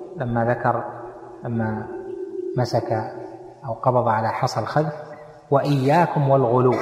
لما مسك أو قبض على حصى الخذف: وإياكم والغلو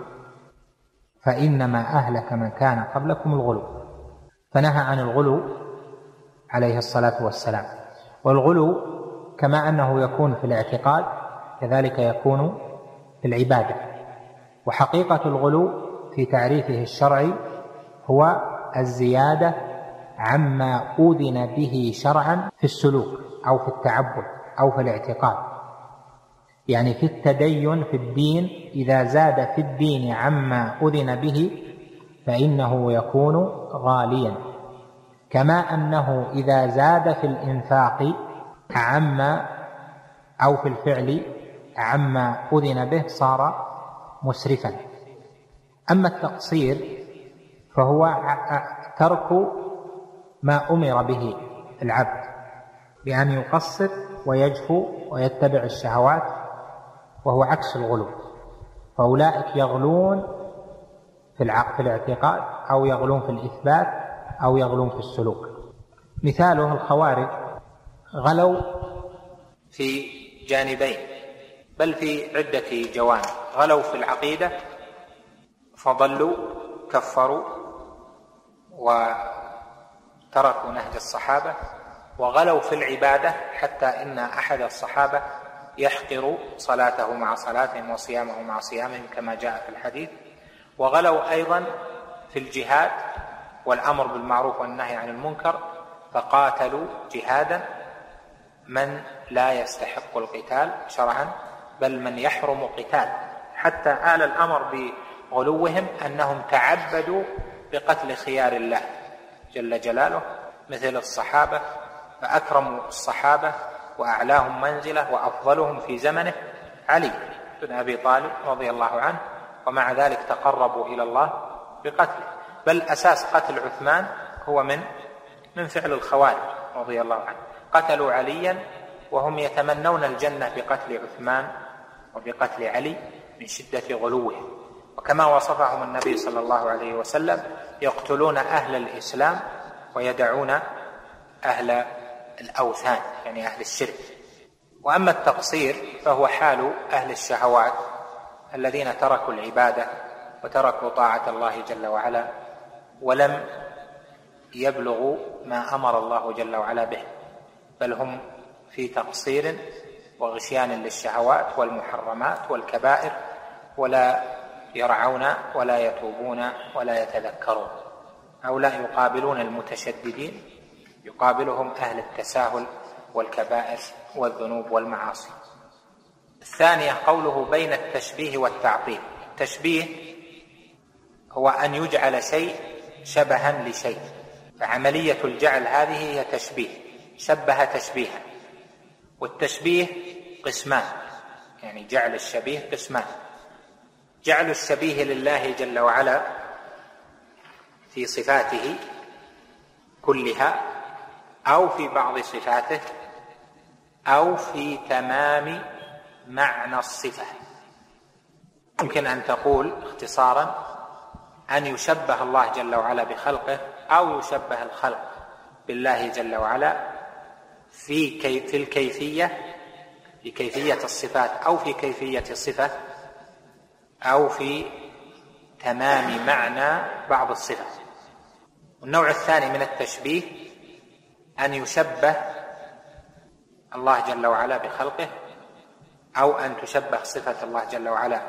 فإنما أهلك من كان قبلكم الغلو. فنهى عن الغلو عليه الصلاة والسلام. والغلو كما أنه يكون في الاعتقاد كذلك يكون في العبادة. وحقيقة الغلو في تعريفه الشرعي هو الزيادة عما أذن به شرعا في السلوك أو في التعبد أو في الاعتقاد. يعني في التدين في الدين، إذا زاد في الدين عما أذن به فإنه يكون غاليا، كما أنه إذا زاد في الإنفاق عما أو في الفعل عما أذن به صار مسرفا. أما التقصير فهو ترك ما أمر به العبد، بأن يقصر ويجفو ويتبع الشهوات، وهو عكس الغلو. فأولئك يغلون في الاعتقاد أو يغلون في الإثبات أو يغلون في السلوك. مثاله الخوارج غلوا في جانبين، بل في عدة جوانب. غلوا في العقيدة فضلوا كفروا وتركوا نهج الصحابة، وغلوا في العبادة حتى إن أحد الصحابة يحقر صلاته مع صلاتهم وصيامه مع صيامهم كما جاء في الحديث. وغلوا أيضا في الجهاد والأمر بالمعروف والنهي عن المنكر، فقاتلوا جهادا من لا يستحق القتال شرعا، بل من يحرم قتال، حتى آل الأمر غلوهم أنهم تعبدوا بقتل خيار الله جل جلاله مثل الصحابة، فأكرموا الصحابة وأعلاهم منزلة وأفضلهم في زمنه علي بن أبي طالب رضي الله عنه، ومع ذلك تقربوا إلى الله بقتله. بل أساس قتل عثمان هو من فعل الخوارج رضي الله عنه، قتلوا عليا وهم يتمنون الجنة بقتل عثمان وبقتل علي من شدة غلوهم. وكما وصفهم النبي صلى الله عليه وسلم يقتلون أهل الإسلام ويدعون أهل الأوثان، يعني أهل الشرك. وأما التقصير فهو حال أهل الشهوات الذين تركوا العبادة وتركوا طاعة الله جل وعلا ولم يبلغوا ما أمر الله جل وعلا به، بل هم في تقصير وغشيان للشهوات والمحرمات والكبائر، ولا يرعون ولا يتوبون ولا يتذكرون. هؤلاء يقابلون المتشددين، يقابلهم أهل التساهل والكبائر والذنوب والمعاصي. الثانية قوله بين التشبيه والتعطيل. التشبيه هو أن يجعل شيء شبها لشيء، فعملية الجعل هذه هي تشبيه، شبه تشبيها. والتشبيه قسمان، يعني جعل الشبيه قسمان: جعل الشبيه لله جل وعلا في صفاته كلها أو في بعض صفاته أو في تمام معنى الصفة. يمكن أن تقول اختصارا أن يشبه الله جل وعلا بخلقه أو يشبه الخلق بالله جل وعلا في الكيفية، في كيفية الصفات أو في كيفية الصفة أو في تمام معنى بعض الصفات. والنوع الثاني من التشبيه أن يشبه الله جل وعلا بخلقه أو أن تشبه صفة الله جل وعلا،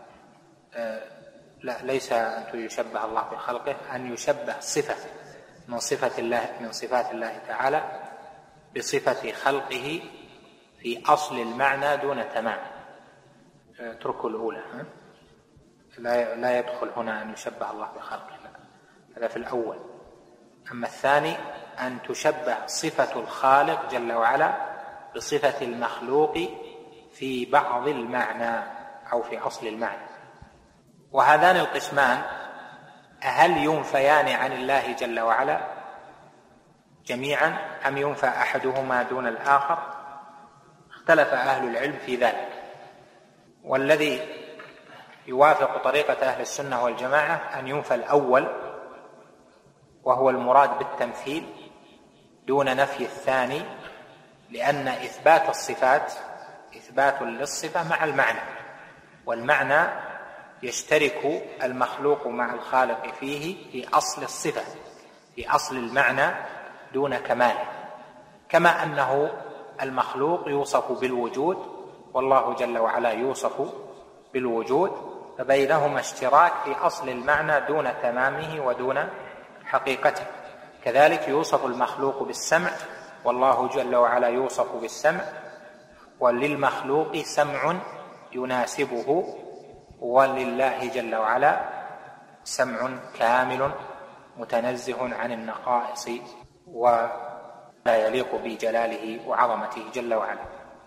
لا ليس أن يشبه الله بخلقه، أن يشبه صفة من صفات الله تعالى بصفة خلقه في أصل المعنى دون تمام. اتركوا الأولى، لا يدخل هنا أن يشبه الله بخلقه، هذا في الأول. أما الثاني أن تشبه صفة الخالق جل وعلا بصفة المخلوق في بعض المعنى أو في أصل المعنى. وهذان القسمان هل ينفيان عن الله جل وعلا جميعا أم ينفى أحدهما دون الآخر؟ اختلف أهل العلم في ذلك، والذي يوافق طريقة أهل السنة والجماعة أن ينفى الأول وهو المراد بالتمثيل دون نفي الثاني، لأن إثبات الصفات إثبات للصفة مع المعنى، والمعنى يشترك المخلوق مع الخالق فيه في أصل الصفة، في أصل المعنى دون كماله، كما أنه المخلوق يوصف بالوجود والله جل وعلا يوصف بالوجود، فبينهما اشتراك في أصل المعنى دون تمامه ودون حقيقته. كذلك يوصف المخلوق بالسمع والله جل وعلا يوصف بالسمع، وللمخلوق سمع يناسبه ولله جل وعلا سمع كامل متنزه عن النقائص ولا يليق بجلاله وعظمته جل وعلا.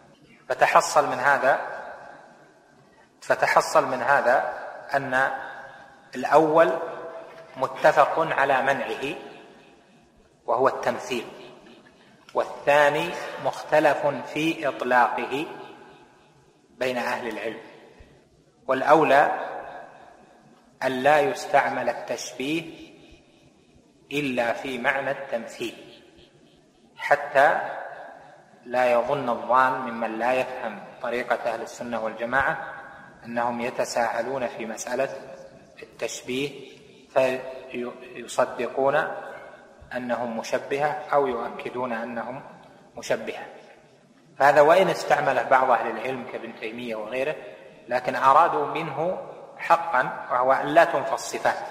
فتحصل من هذا أن الأول متفق على منعه وهو التمثيل، والثاني مختلف في إطلاقه بين أهل العلم. والأولى أن لا يستعمل التشبيه إلا في معنى التمثيل، حتى لا يظن الظان ممن لا يفهم طريقة أهل السنة والجماعة أنهم يتساهلون في مسألة التشبيه فيصدقون أنهم مشبهة أو يؤكدون أنهم مشبهة. فهذا وإن استعمله بعض أهل العلم كابن تيمية وغيره، لكن أرادوا منه حقا وهو أن لا تنفى الصفات،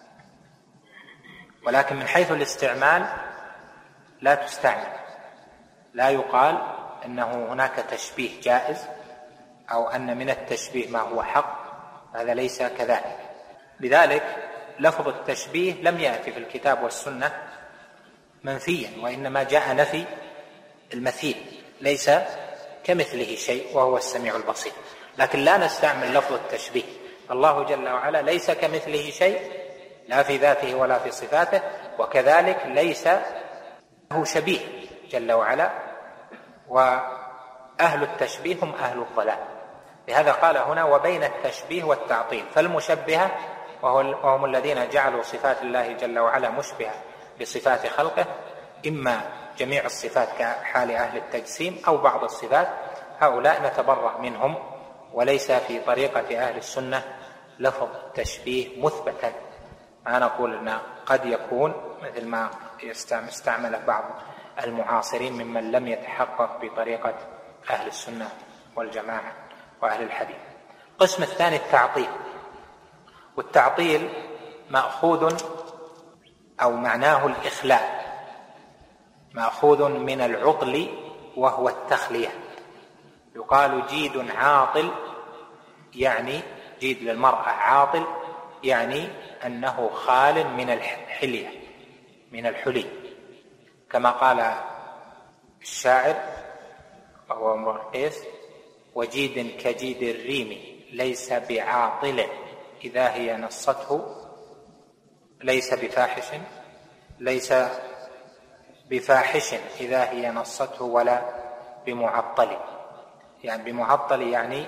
ولكن من حيث الاستعمال لا تستعمل، لا يقال أنه هناك تشبيه جائز أو أن من التشبيه ما هو حق، هذا ليس كذلك، لذلك لفظ التشبيه لم يأتي في الكتاب والسنة منفيا، وإنما جاء نفي المثيل، ليس كمثله شيء وهو السميع البصير. لكن لا نستعمل لفظ التشبيه، الله جل وعلا ليس كمثله شيء لا في ذاته ولا في صفاته، وكذلك ليس له شبيه جل وعلا، وأهل التشبيه هم أهل الضلال. لهذا قال هنا وبين التشبيه والتعطيل، فالمشبهة وهم الذين جعلوا صفات الله جل وعلا مشبهة بصفات خلقه، إما جميع الصفات كحال أهل التجسيم أو بعض الصفات، هؤلاء نتبرأ منهم، وليس في طريقة أهل السنة لفظ تشبيه مثبتا. ما نقول أن قد يكون مثل ما استعمل بعض المعاصرين ممن لم يتحقق بطريقة أهل السنة والجماعة وأهل الحديث. القسم الثاني التعطيل، والتعطيل مأخوذ أو معناه الإخلاء، مأخوذ من العطل وهو التخلية. يقال جيد عاطل، يعني جيد للمرأة عاطل، يعني أنه خال من الحلية، من الحلي، كما قال الشاعر وهو امرؤ القيس: وجيد كجيد الريم ليس بعاطل إذا هي نصته، ليس بفاحش إذا هي نصته ولا بمعطل. يعني بمعطل يعني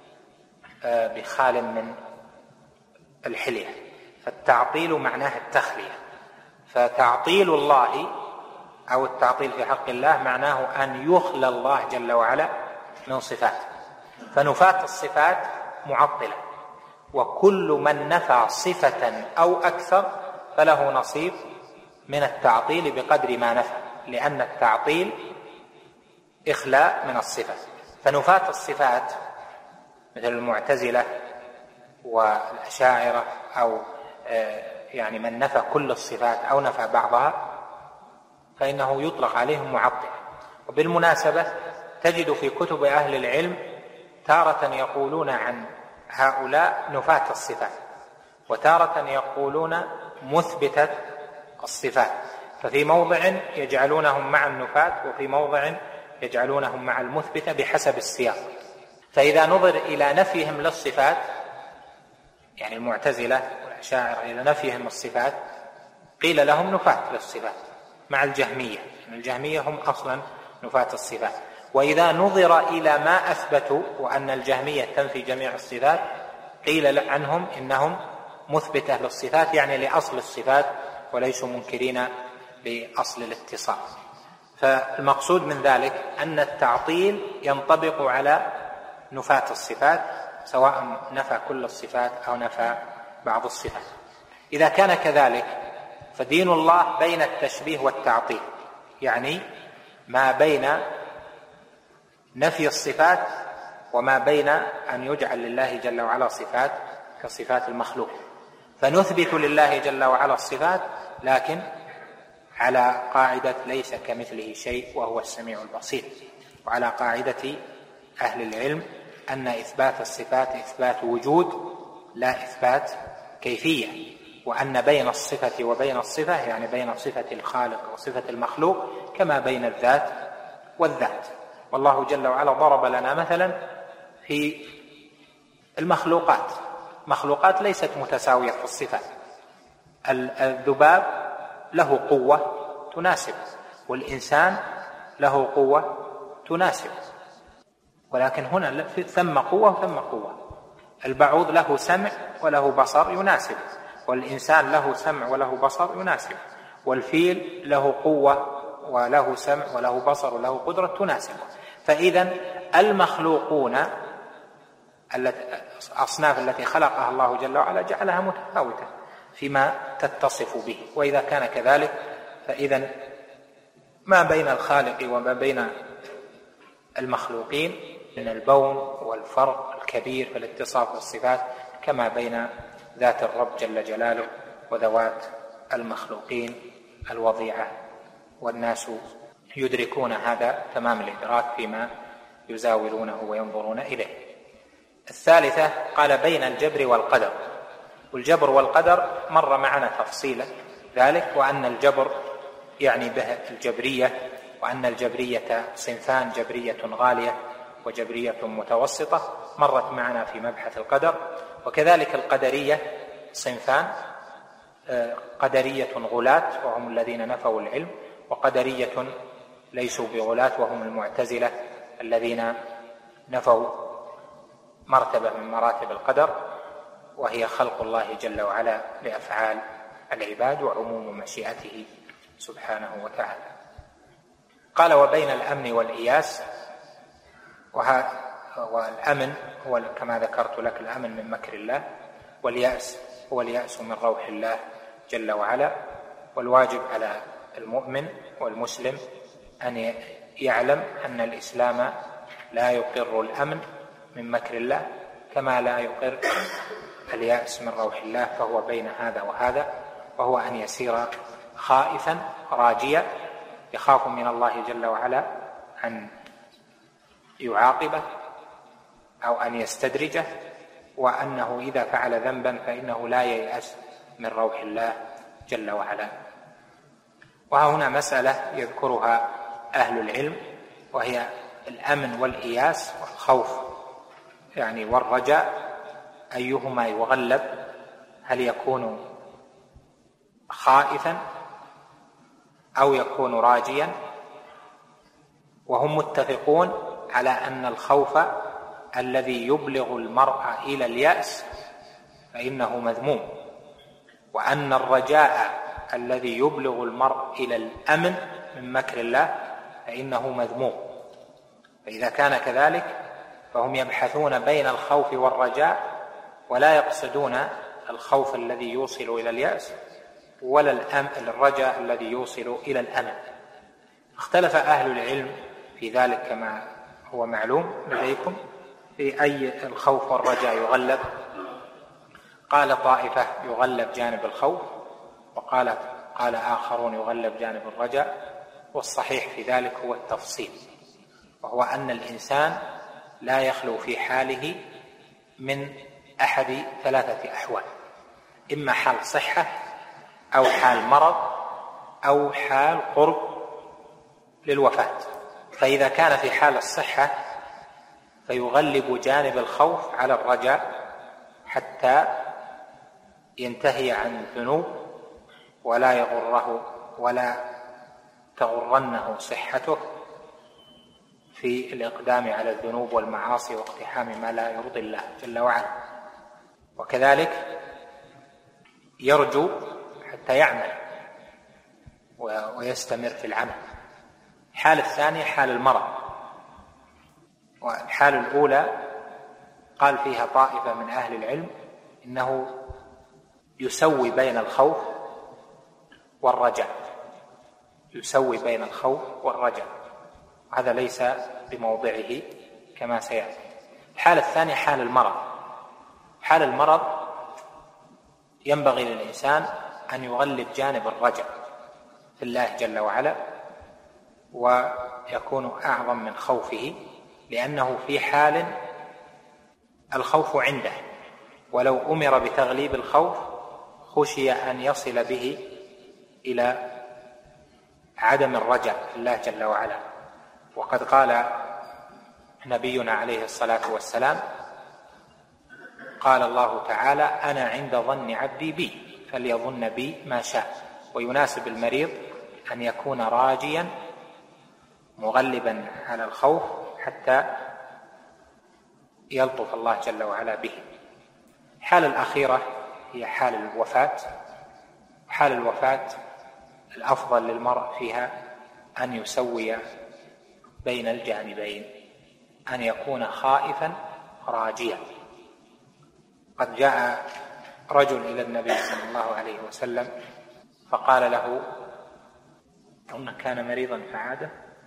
بخال من الحلية. فالتعطيل معناه التخلية، فتعطيل الله أو التعطيل في حق الله معناه أن يخلى الله جل وعلا من صفاته. فنفاة الصفات معطلة، وكل من نفى صفة أو أكثر فله نصيب من التعطيل بقدر ما نفى، لأن التعطيل إخلاء من الصفة. فنفاة الصفات مثل المعتزلة والأشاعرة أو يعني من نفى كل الصفات أو نفى بعضها فإنه يطلق عليهم معطل. وبالمناسبة تجد في كتب أهل العلم تارة يقولون عن هؤلاء نفاة الصفات، وتارة يقولون مثبتة الصفات، ففي موضع يجعلونهم مع النفاة وفي موضع يجعلونهم مع المثبتة بحسب السياق. فإذا نظر إلى نفيهم للصفات، يعني المعتزلة والأشاعرة إلى نفيهم الصفات، قيل لهم نفاة للصفات مع الجهمية، الجهمية هم أصلا نفاة الصفات. وإذا نظر إلى ما أثبتوا وأن الجهمية تنفي جميع الصفات، قيل عنهم إنهم مثبتة للصفات، يعني لأصل الصفات، وليسوا منكرين لأصل الاتصال. فالمقصود من ذلك أن التعطيل ينطبق على نفاة الصفات، سواء نفى كل الصفات أو نفى بعض الصفات. إذا كان كذلك فدين الله بين التشبيه والتعطيل، يعني ما بين نفي الصفات وما بين أن يجعل لله جل وعلا صفات كصفات المخلوق. فنثبت لله جل وعلا الصفات، لكن على قاعدة ليس كمثله شيء وهو السميع البصير، وعلى قاعدة أهل العلم أن إثبات الصفات إثبات وجود لا إثبات كيفية، وأن بين الصفة وبين الصفة يعني بين صفة الخالق وصفة المخلوق كما بين الذات والذات. والله جل وعلا ضرب لنا مثلا في المخلوقات، مخلوقات ليست متساوية في الصفات. الذباب له قوة تناسب، والإنسان له قوة تناسب، ولكن هنا ثم قوة وثم قوة. البعوض له سمع وله بصر يناسب، والإنسان له سمع وله بصر يناسب، والفيل له قوة وله سمع وله بصر وله قدرة تناسب. فإذا المخلوقون الأصناف التي خلقها الله جل وعلا جعلها متفاوتة فيما تتصف به. وإذا كان كذلك فإذا ما بين الخالق وما بين المخلوقين من البون والفرق الكبير في الاتصاف بالصفات كما بين ذات الرب جل جلاله وذوات المخلوقين الوضيعة، والناس يدركون هذا تمام الإدراك فيما يزاولونه وينظرون إليه. الثالثة قال بين الجبر والقدر، والجبر والقدر مر معنا تفصيلا ذلك، وأن الجبر يعني به الجبرية، وأن الجبرية صنفان: جبرية غالية وجبرية متوسطة، مرت معنا في مبحث القدر. وكذلك القدرية صنفان: قدرية غلاة وهم الذين نفوا العلم، وقدرية ليسوا بغلاة وهم المعتزلة الذين نفوا مرتبة من مراتب القدر، وهي خلق الله جل وعلا لأفعال العباد وعموم مشيئته سبحانه وتعالى. قال: وبين الأمن والإياس، والأمن هو كما ذكرت لك الأمن من مكر الله، واليأس هو اليأس من روح الله جل وعلا. والواجب على المؤمن والمسلم أن يعلم أن الإسلام لا يقر الأمن من مكر الله كما لا يقر اليأس من روح الله، فهو بين هذا وهذا، وهو أن يسير خائفا راجيا، يخاف من الله جل وعلا أن يعاقبه أو أن يستدرجه، وأنه إذا فعل ذنبا فإنه لا ييأس من روح الله جل وعلا. وهنا مسألة يذكرها أهل العلم، وهي الأمن والإياس والخوف يعني والرجاء، أيهما يغلب؟ هل يكون خائفا أو يكون راجيا؟ وهم متفقون على أن الخوف الذي يبلغ المرء إلى اليأس فإنه مذموم، وأن الرجاء الذي يبلغ المرء إلى الأمن من مكر الله فإنه مذموم. فإذا كان كذلك فهم يبحثون بين الخوف والرجاء، ولا يقصدون الخوف الذي يوصل إلى اليأس ولا الرجاء الذي يوصل إلى الأمن. اختلف أهل العلم في ذلك كما هو معلوم لديكم، في أي الخوف والرجاء يغلب. قال طائفة يغلب جانب الخوف، وقال آخرون يغلب جانب الرجاء. والصحيح في ذلك هو التفصيل، وهو أن الإنسان لا يخلو في حاله من أحد ثلاثة أحوال: إما حال صحة أو حال مرض أو حال قرب للوفاة. فإذا كان في حال الصحة فيغلب جانب الخوف على الرجاء حتى ينتهي عن الذنوب ولا يغره ولا تغرنه صحته في الإقدام على الذنوب والمعاصي واقتحام ما لا يرضي الله جل وعلا. وكذلك يرجو حتى يعمل ويستمر في العمل. الحال الثانية حال المرض، والحال الأولى قال فيها طائفة من أهل العلم إنه يسوي بين الخوف والرجاء، يسوي بين الخوف والرجاء، هذا ليس بموضعه كما سيأتي. الحالة الثانية حال المرض. حال المرض ينبغي للإنسان أن يغلب جانب الرجاء في الله جل وعلا، ويكون أعظم من خوفه، لأنه في حال الخوف عنده، ولو أمر بتغليب الخوف خشي أن يصل به إلى عدم الرجاء في الله جل وعلا. وقد قال نبينا عليه الصلاة والسلام: قال الله تعالى: أنا عند ظن عبدي بي فليظن بي ما شاء. ويناسب المريض أن يكون راجيا مغلبا على الخوف حتى يلطف الله جل وعلا به. الحالة الأخيرة هي حال الوفاة. حال الوفاة الأفضل للمرء فيها أن يسوي بين الجانبين، أن يكون خائفا راجيا. قد جاء رجل إلى النبي صلى الله عليه وسلم فقال له: أنه كان مريضا فعاده،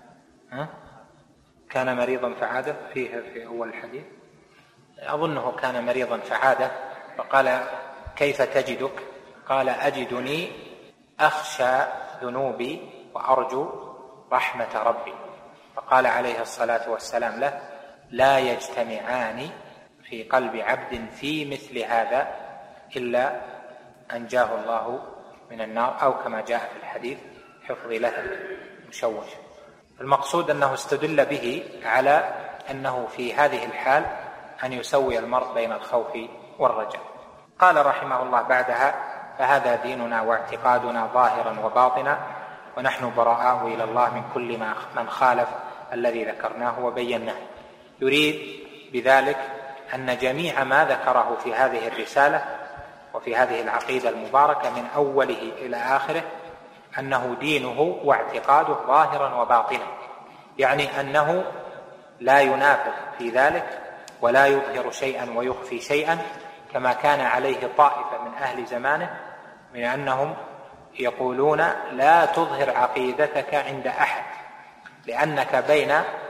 كان مريضا فعاده فيها في أول الحديث، أظنه كان مريضا فعاده، فقال: كيف تجدك؟ قال: أجدني أخشى ذنوبي وأرجو رحمة ربي. فقال عليه الصلاة والسلام له: لا يجتمعان في قلب عبد في مثل هذا إلا أنجاه الله من النار، أو كما جاء في الحديث حفظ لهب مشوش. المقصود أنه استدل به على أنه في هذه الحال أن يسوي المرء بين الخوف والرجاء. قال رحمه الله بعدها: فهذا ديننا واعتقادنا ظاهرا وباطنا، ونحن براء إلى الله من كل من خالف الذي ذكرناه وبيناه. يريد بذلك أن جميع ما ذكره في هذه الرسالة وفي هذه العقيدة المباركة من أوله إلى آخره أنه دينه واعتقاده ظاهرا وباطنا، يعني أنه لا ينافق في ذلك ولا يظهر شيئا ويخفي شيئا، كما كان عليه طائفة من أهل زمانه من أنهم يقولون: لا تظهر عقيدتك عند أحد لأنك بين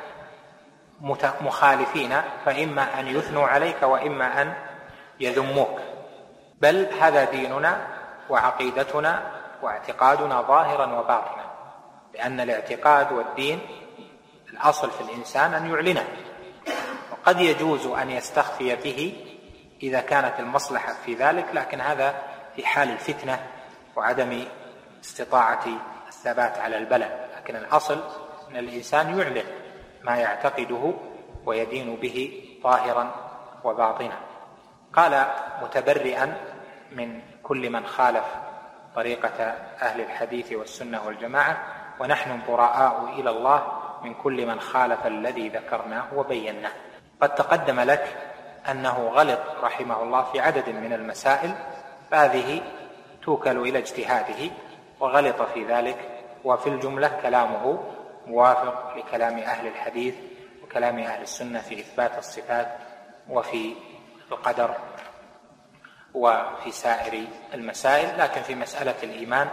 مخالفين، فإما أن يثنوا عليك وإما أن يذموك. بل هذا ديننا وعقيدتنا واعتقادنا ظاهرا وباطنا، لأن الاعتقاد والدين الأصل في الإنسان أن يعلنه، وقد يجوز أن يستخفي به إذا كانت المصلحة في ذلك، لكن هذا في حال الفتنة وعدم استطاعة الثبات على البلاء. لكن الأصل أن الإنسان يعلن ما يعتقده ويدين به ظاهرا وباطنا. قال متبرئا من كل من خالف طريقة أهل الحديث والسنة والجماعة: ونحن براء إلى الله من كل من خالف الذي ذكرناه وبيناه. قد تقدم لك أنه غلط رحمه الله في عدد من المسائل، فهذه توكل إلى اجتهاده وغلط في ذلك، وفي الجملة كلامه موافق لكلام أهل الحديث وكلام أهل السنة في إثبات الصفات وفي القدر وفي سائر المسائل. لكن في مسألة الإيمان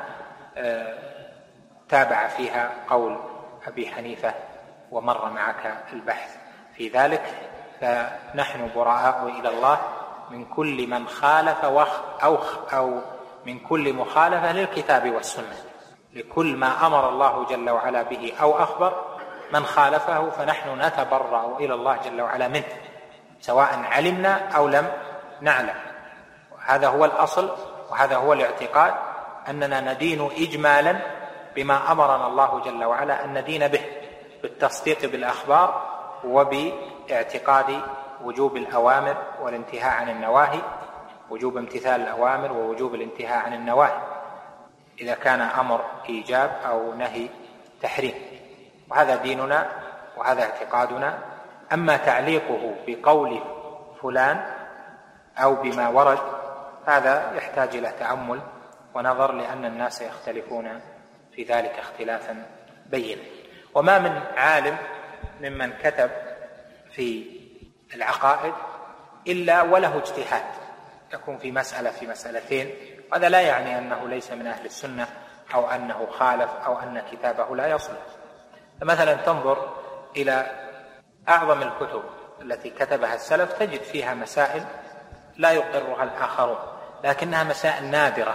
تابع فيها قول أبي حنيفة ومر معك البحث في ذلك. فنحن براء إلى الله من كل من خالف أو من كل مخالفة للكتاب والسنة، لكل ما أمر الله جل وعلا به أو أخبر من خالفه فنحن نتبرأ إلى الله جل وعلا منه، سواء علمنا أو لم نعلم. هذا هو الأصل وهذا هو الاعتقاد، أننا ندين إجمالا بما أمرنا الله جل وعلا أن ندين به، بالتصديق بالأخبار وباعتقاد وجوب الأوامر والانتهاء عن النواهي، وجوب امتثال الأوامر ووجوب الانتهاء عن النواهي إذا كان أمر إيجاب أو نهي تحريم. وهذا ديننا وهذا اعتقادنا. أما تعليقه بقول فلان أو بما ورد هذا يحتاج إلى تأمل ونظر، لأن الناس يختلفون في ذلك اختلافا بينا. وما من عالم ممن كتب في العقائد إلا وله اجتهاد، يكون في مسألة في مسألتين، وهذا لا يعني أنه ليس من أهل السنة أو أنه خالف أو أن كتابه لا يصلح. فمثلا تنظر إلى أعظم الكتب التي كتبها السلف تجد فيها مسائل لا يقرها الآخرون، لكنها مسائل نادرة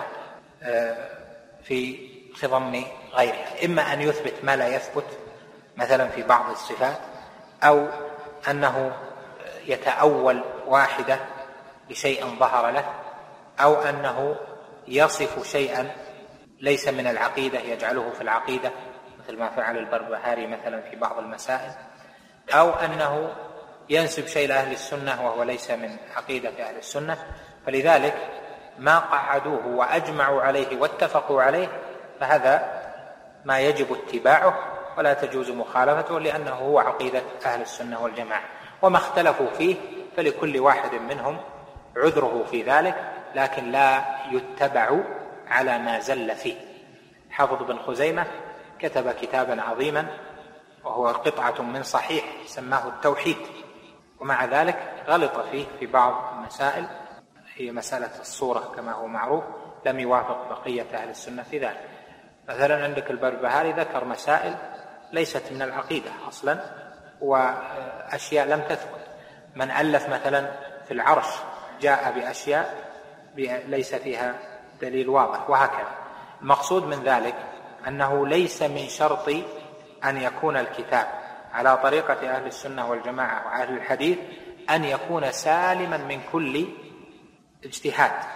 في ضمن غيرها، إما أن يثبت ما لا يثبت مثلا في بعض الصفات، أو أنه يتأول واحدة لشيء ظهر له، أو أنه يصف شيئا ليس من العقيدة يجعله في العقيدة مثل ما فعل البربهاري مثلا في بعض المسائل، أو أنه ينسب شيء لأهل السنة وهو ليس من عقيدة أهل السنة. فلذلك ما قعدوه وأجمعوا عليه واتفقوا عليه فهذا ما يجب اتباعه ولا تجوز مخالفته، لأنه هو عقيدة أهل السنة والجماعة. وما اختلفوا فيه فلكل واحد منهم عذره في ذلك، لكن لا يتبع على ما زل فيه. حافظ بن خزيمة كتب كتابا عظيما وهو قطعة من صحيح سماه التوحيد، ومع ذلك غلط فيه في بعض المسائل، هي مسألة الصورة كما هو معروف، لم يوافق بقية أهل السنة في ذلك. مثلا عندك البربهاري ذكر مسائل ليست من العقيدة أصلا وأشياء لم تثبت. من ألف مثلا في العرش جاء بأشياء ليس فيها دليل واضح، وهكذا. المقصود من ذلك أنه ليس من شرط أن يكون الكتاب على طريقة أهل السنة والجماعة وأهل الحديث أن يكون سالما من كل اجتهاد،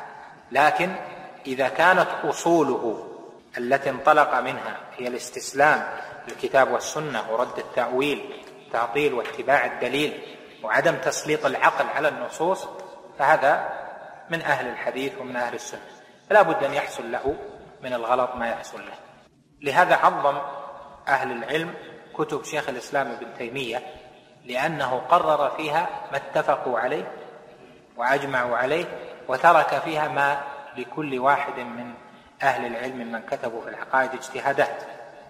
لكن إذا كانت أصوله التي انطلق منها هي الاستسلام للكتاب والسنة ورد التأويل والتعطيل واتباع الدليل وعدم تسليط العقل على النصوص، فهذا من أهل الحديث ومن أهل السنة، فلا بد أن يحصل له من الغلط ما يحصل له. لهذا عظم أهل العلم كتب شيخ الإسلام ابن تيمية، لأنه قرر فيها ما اتفقوا عليه وأجمعوا عليه، وترك فيها ما لكل واحد من أهل العلم من كتبوا في العقائد اجتهادات.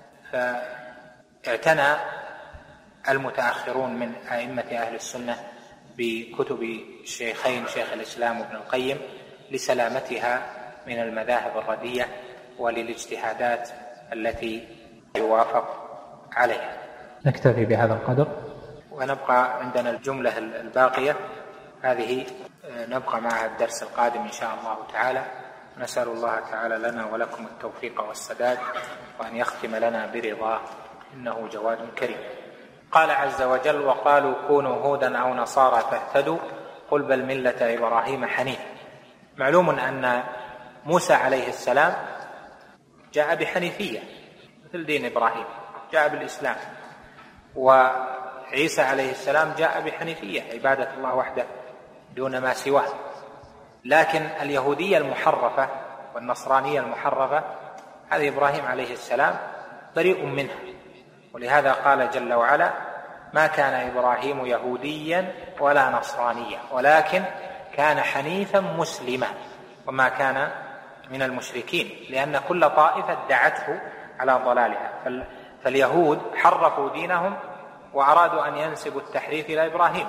فاعتنى المتأخرون من أئمة أهل السنة بكتب الشيخين شيخ الإسلام وابن القيم لسلامتها من المذاهب الردية وللاجتهادات التي يوافق عليها. نكتفي بهذا القدر ونبقى عندنا الجملة الباقية هذه نبقى معها الدرس القادم إن شاء الله تعالى. نسأل الله تعالى لنا ولكم التوفيق والسداد، وأن يختم لنا برضاه إنه جواد كريم. قال عز وجل: وقالوا كونوا هودا أو نصارى تهتدوا قل بل ملة إبراهيم حنيفا. معلوم أن موسى عليه السلام جاء بحنيفية مثل دين إبراهيم، جاء بالإسلام، وعيسى عليه السلام جاء بحنيفية عبادة الله وحده دون ما سواه. لكن اليهودية المحرفة والنصرانية المحرفة هذه إبراهيم عليه السلام بريء منها، ولهذا قال جل وعلا: ما كان إبراهيم يهوديا ولا نصرانيا ولكن كان حنيفا مسلما وما كان من المشركين، لأن كل طائفة دعته على ضلالها. فاليهود حرفوا دينهم وأرادوا أن ينسبوا التحريف إلى إبراهيم،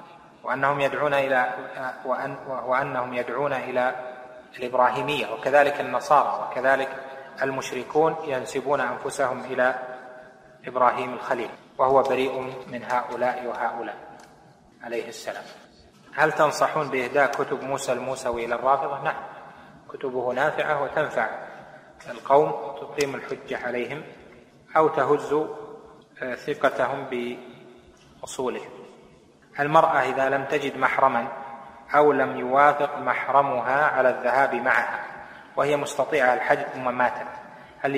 وأنهم يدعون إلى الإبراهيمية، وكذلك النصارى، وكذلك المشركون ينسبون أنفسهم إلى إبراهيم الخليل، وهو بريء من هؤلاء وهؤلاء عليه السلام. هل تنصحون بإهداء كتب موسى الموسوي إلى الرافضة؟ نعم، كتبه نافعة وتنفع القوم وتقيم الحجة عليهم أو تهز ثقتهم بأصولهم. المرأة إذا لم تجد محرما أو لم يوافق محرمها على الذهاب معها وهي مستطيعة الحج ثم ماتت، هل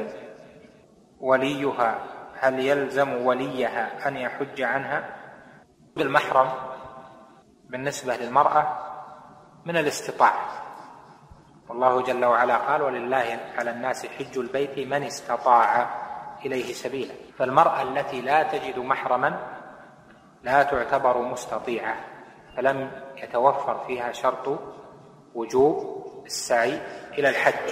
يلزم وليها أن يحج عنها؟ المحرم بالنسبة للمرأة من الاستطاعة، والله جل وعلا قال: ولله على الناس حج البيت من استطاع إليه سبيلا. فالمرأة التي لا تجد محرما لا تعتبر مستطيعة، فلم يتوفر فيها شرط وجوب السعي إلى الحج.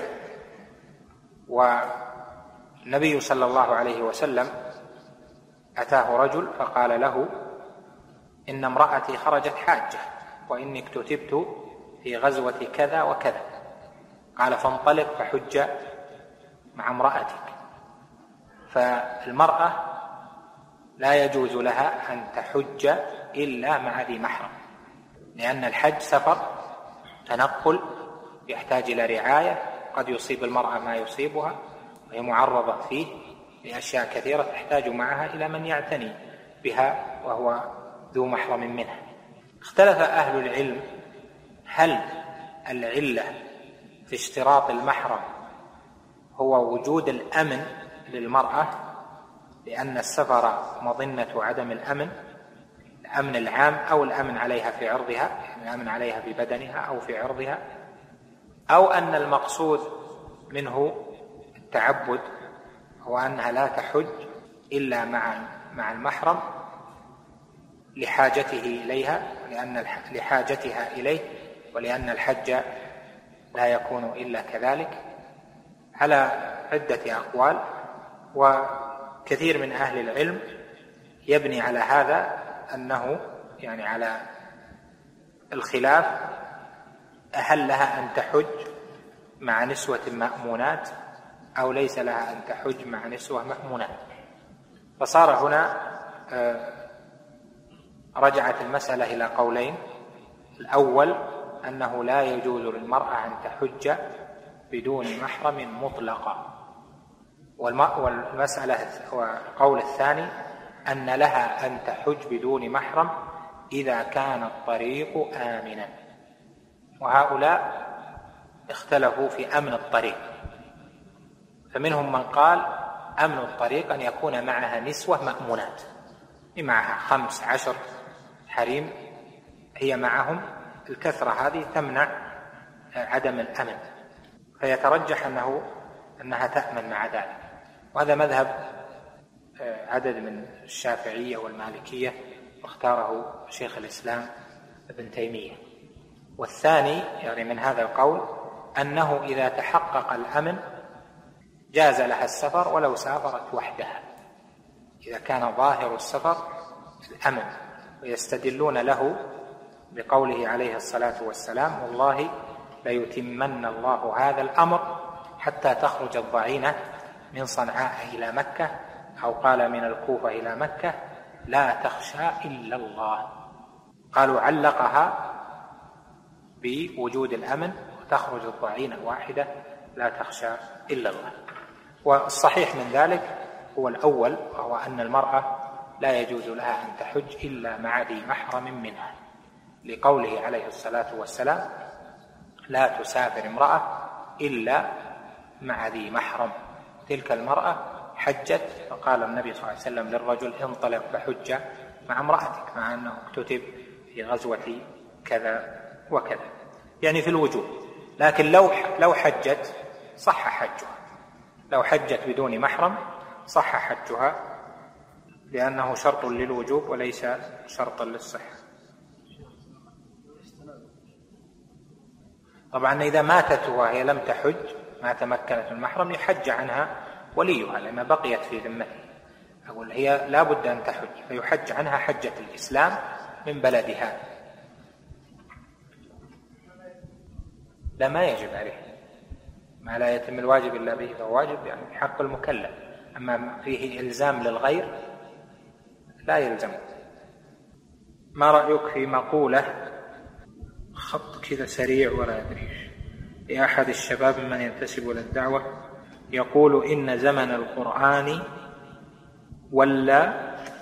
والنبي صلى الله عليه وسلم أتاه رجل فقال له: إن امرأتي خرجت حاجة وإني اكتتبت في غزوة كذا وكذا. قال: فانطلق فحج مع امرأتك. فالمرأة لا يجوز لها أن تحج إلا مع ذي محرم، لأن الحج سفر تنقل يحتاج إلى رعاية، قد يصيب المرأة ما يصيبها وهي معرضة فيه لأشياء كثيرة تحتاج معها إلى من يعتني بها وهو ذو محرم منها. اختلف أهل العلم هل العلة في اشتراط المحرم هو وجود الأمن للمرأة، لأن السفر مظنة عدم الأمن العام، أو الأمن عليها في عرضها، يعني الأمن عليها في بدنها أو في عرضها، أو أن المقصود منه التعبد، هو أنها لا تحج إلا مع المحرم لحاجته إليها، لحاجتها إليه، ولأن الحج لا يكون إلا كذلك، على عدة أقوال. وكثير من أهل العلم يبني على هذا أنه يعني على الخلاف هل لها أن تحج مع نسوة مأمونات أو ليس لها أن تحج مع نسوة مأمونات. فصار هنا رجعت المسألة إلى قولين: الأول أنه لا يجوز للمرأة أن تحج بدون محرم مطلقا، والقول الثاني أن لها أن تحج بدون محرم إذا كان الطريق آمنا. وهؤلاء اختلفوا في أمن الطريق، فمنهم من قال أمن الطريق أن يكون معها نسوة مأمونات، معها 15 حريم هي معهم، الكثرة هذه تمنع عدم الأمن، فيترجح أنها تأمن مع ذلك. وهذا مذهب عدد من الشافعية والمالكية، واختاره شيخ الإسلام ابن تيمية. والثاني يعني من هذا القول أنه إذا تحقق الأمن جاز لها السفر ولو سافرت وحدها، إذا كان ظاهر السفر الأمن. ويستدلون له بقوله عليه الصلاة والسلام: والله ليتمن الله هذا الأمر حتى تخرج الضعينة من صنعاء إلى مكة، أو قال من الكوفة إلى مكة، لا تخشى إلا الله. قالوا علقها بوجود الأمن، وتخرج الضعينة واحدة لا تخشى إلا الله. والصحيح من ذلك هو الأول، وهو أن المرأة لا يجوز لها أن تحج إلا مع ذي محرم منها، لقوله عليه الصلاة والسلام: لا تسافر امرأة إلا مع ذي محرم. تلك المرأة حجت، فقال النبي صلى الله عليه وسلم للرجل: انطلق فحج مع امرأتك، مع أنه اكتتب في غزوة كذا وكذا، يعني في الوجوب. لكن لو حجت صح حجها، لو حجت بدون محرم صح حجها، لأنه شرط للوجوب وليس شرطا للصحة. طبعا إذا ماتت وهي لم تحج، ما تمكنت من المحرم، يحج عنها وليها لما بقيت في ذمته. أقول هي لا بد أن تحج، فيحج عنها حجة الإسلام من بلدها. لا، ما يجب عليه، ما لا يتم الواجب إلا به فهو واجب، يعني حق المكلف. أما فيه إلزام للغير لا يلزم. ما رأيك في مقولة خط كذا سريع ولا أدري لأحد الشباب من ينتسب للدعوة يقول إن زمن القرآن ولا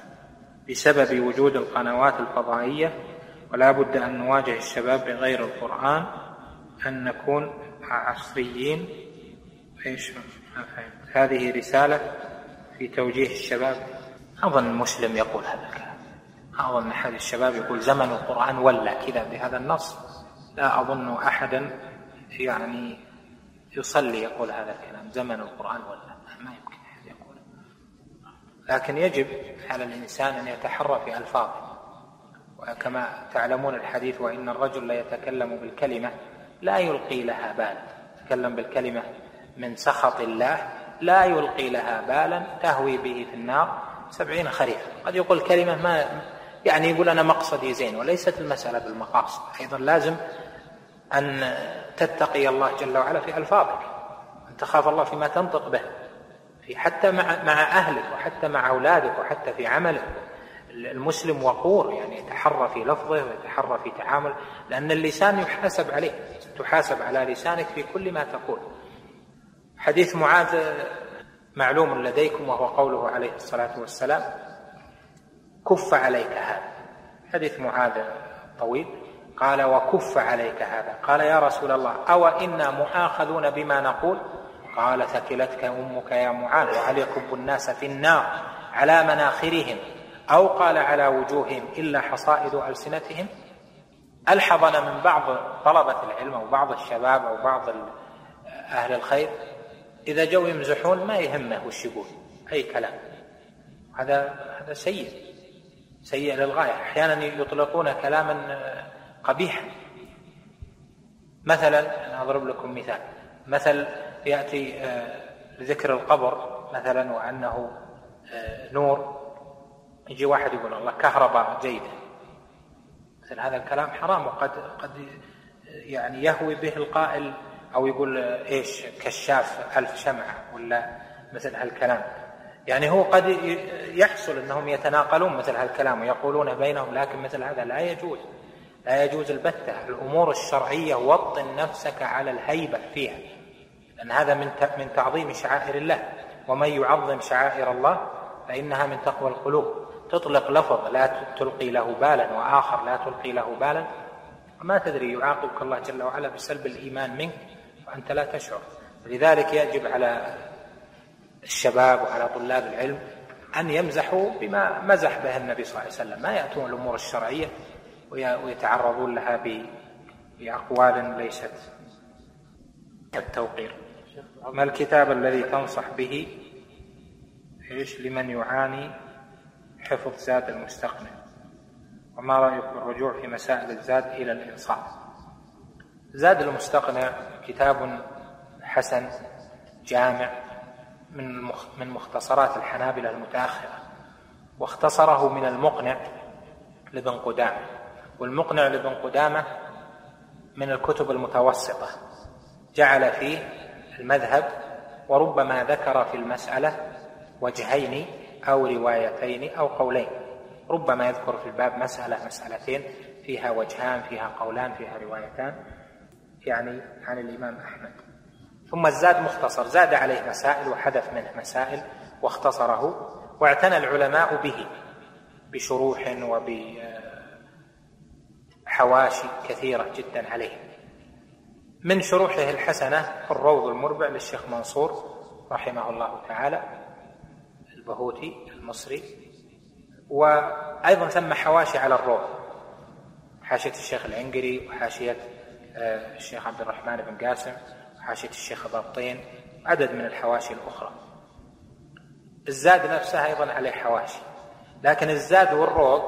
بسبب وجود القنوات الفضائية، ولا بد أن نواجه الشباب بغير القرآن، أن نكون عصريين. إيش ما فهمت؟ هذه رسالة في توجيه الشباب. أظن المسلم يقول هذا الكلام، أظن أحد الشباب يقول زمن القرآن ولا كذا بهذا النص. لا أظن أحدا يعني يصلي يقول هذا الكلام، زمن القرآن ولا، ما يمكن أحد يقول. لكن يجب على الإنسان أن يتحرى في ألفاظه، وكما تعلمون الحديث: وإن الرجل لا يتكلم بالكلمة لا يلقي لها بالا، يتكلم بالكلمة من سخط الله لا يلقي لها بالا تهوي به في النار 70 خريفا. قد يقول كلمة ما يعني يقول أنا مقصدي زين، وليست المسألة بالمقاصد. أيضا لازم أن تتقي الله جل وعلا في ألفاظك، أن تخاف الله فيما تنطق به، في حتى مع أهلك، وحتى مع أولادك، وحتى في عملك. المسلم وقور، يعني يتحرى في لفظه ويتحرى في تعامل، لأن اللسان يحاسب عليه، تحاسب على لسانك في كل ما تقول. حديث معاذ معلوم لديكم، وهو قوله عليه الصلاة والسلام: كف عليك هذا. حديث معاذ طويل، قال: وكف عليك هذا. قال: يا رسول الله، أو إنا مؤاخذون بما نقول؟ قال: ثكلتك أمك يا معاذ، وهل يكب الناس في النار على مناخرهم، أو قال على وجوههم إلا حصائد ألسنتهم؟ ألحظنا من بعض طلبة العلم أو بعض الشباب أو بعض أهل الخير إذا جو يمزحون ما يهمه وش يقول، أي كلام. هذا سيء للغاية. أحيانا يطلقون كلاما قبيحا. مثلا أنا أضرب لكم مثل يأتي لذكر القبر مثلا وأنه نور، يجي واحد يقول الله كهرباء جيدة، مثل هذا الكلام حرام، وقد يعني يهوي به القائل، أو يقول إيش كشاف 1000 شمعة، ولا مثل هالكلام. يعني هو قد يحصل أنهم يتناقلون مثل هالكلام ويقولون بينهم، لكن مثل هذا لا يجوز البتة. الأمور الشرعية وطن نفسك على الهيبة فيها، لأن هذا من تعظيم شعائر الله، ومن يعظم شعائر الله فإنها من تقوى القلوب. تطلق لفظ لا تلقي له بالا، وآخر لا تلقي له بالا، وما تدري يعاقبك الله جل وعلا بسلب الإيمان منك وأنت لا تشعر. لذلك يجب على الشباب وعلى طلاب العلم أن يمزحوا بما مزح به النبي صلى الله عليه وسلم، ما يأتون الأمور الشرعية ويتعرضون لها بأقوال ليست التوقير. ما الكتاب الذي تنصح به لمن يعاني حفظ زاد المستقنع؟ وما رأيك بالرجوع في مسائل الزاد إلى الإنصاف؟ زاد المستقنع كتاب حسن جامع من مختصرات الحنابلة المتأخرة، واختصره من المقنع لابن قدامة، والمقنع لابن قدامة من الكتب المتوسطة، جعل فيه المذهب وربما ذكر في المسألة وجهين أو روايتين أو قولين، ربما يذكر في الباب مسألة مسألتين فيها وجهان فيها قولان فيها روايتان، يعني عن الإمام أحمد. ثم الزاد مختصر، زاد عليه مسائل وحذف منه مسائل واختصره، واعتنى العلماء به بشروح وبحواشي كثيرة جدا عليه. من شروحه الحسنة الروض المربع للشيخ منصور رحمه الله تعالى البهوتي المصري، وأيضا ثم حواشي على الروض، حاشية الشيخ العنقري وحاشية الشيخ عبد الرحمن بن قاسم وحاشية الشيخ بابطين، عدد من الحواشي الأخرى. الزاد نفسها أيضا عليه حواشي، لكن الزاد والروض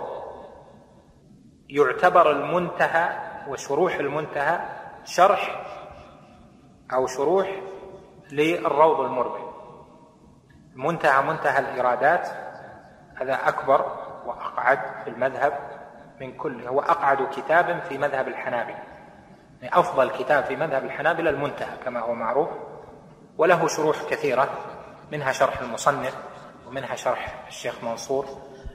يعتبر المنتهى وشروح المنتهى شرح أو شروح للروض المربع. المنتهى منتهى الإرادات هذا أكبر وأقعد في المذهب من كل، هو أقعد كتاب في مذهب الحنابلة، يعني أفضل كتاب في مذهب الحنابلة المنتهى كما هو معروف، وله شروح كثيرة منها شرح المصنف ومنها شرح الشيخ منصور،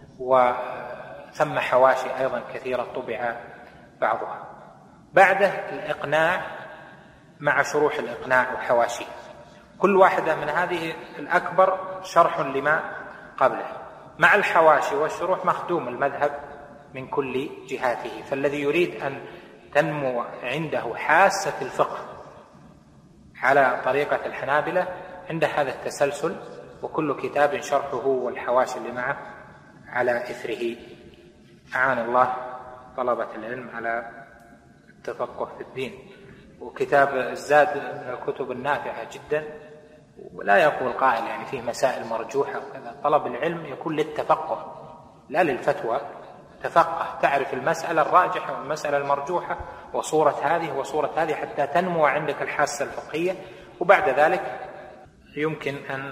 وثم حواشي أيضا كثيرة طبع بعضها. بعده الإقناع مع شروح الإقناع وحواشي، كل واحدة من هذه الأكبر شرح لما قبله، مع الحواشي والشروح مخدوم المذهب من كل جهاته. فالذي يريد أن تنمو عنده حاسة الفقه على طريقة الحنابلة عنده هذا التسلسل، وكل كتاب شرحه والحواشي اللي معه على إثره. أعان الله طلبة العلم على التفقه في الدين. وكتاب الزاد من الكتب النافعة جدا، ولا يقول قائل يعني فيه مسائل مرجوحة وكذا. طلب العلم يكون للتفقه لا للفتوى، تفقه تعرف المسألة الراجحة والمسألة المرجوحة وصورة هذه وصورة هذه حتى تنمو عندك الحاسة الفقهية، وبعد ذلك يمكن أن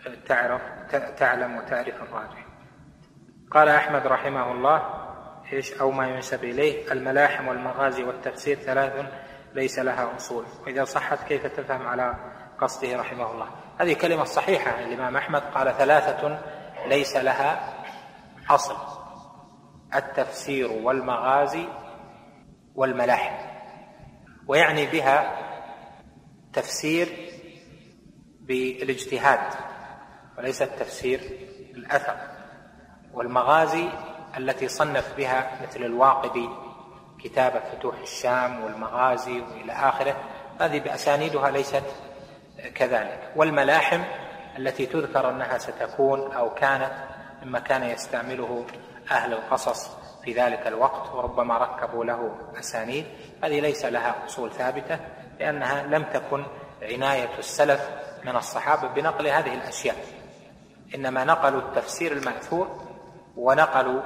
تعلم وتعرف الراجح. قال أحمد رحمه الله أو ما ينسب إليه: الملاحم والمغازي والتفسير ثلاث ليس لها أصول، وإذا صحت كيف تفهم على قصده رحمه الله؟ هذه كلمة صحيحة عن الإمام أحمد، قال ثلاثة ليس لها أصل: التفسير والمغازي والملاحم، ويعني بها تفسير بالاجتهاد وليس التفسير بالأثر، والمغازي التي صنف بها مثل الواقدي كتاب فتوح الشام والمغازي وإلى آخره، هذه بأسانيدها ليست كذلك، والملاحم التي تذكر أنها ستكون أو كانت مما كان يستعمله أهل القصص في ذلك الوقت وربما ركبوا له أسانيد، هذه ليس لها أصول ثابتة، لأنها لم تكن عناية السلف من الصحابة بنقل هذه الأشياء، إنما نقلوا التفسير المأثور ونقلوا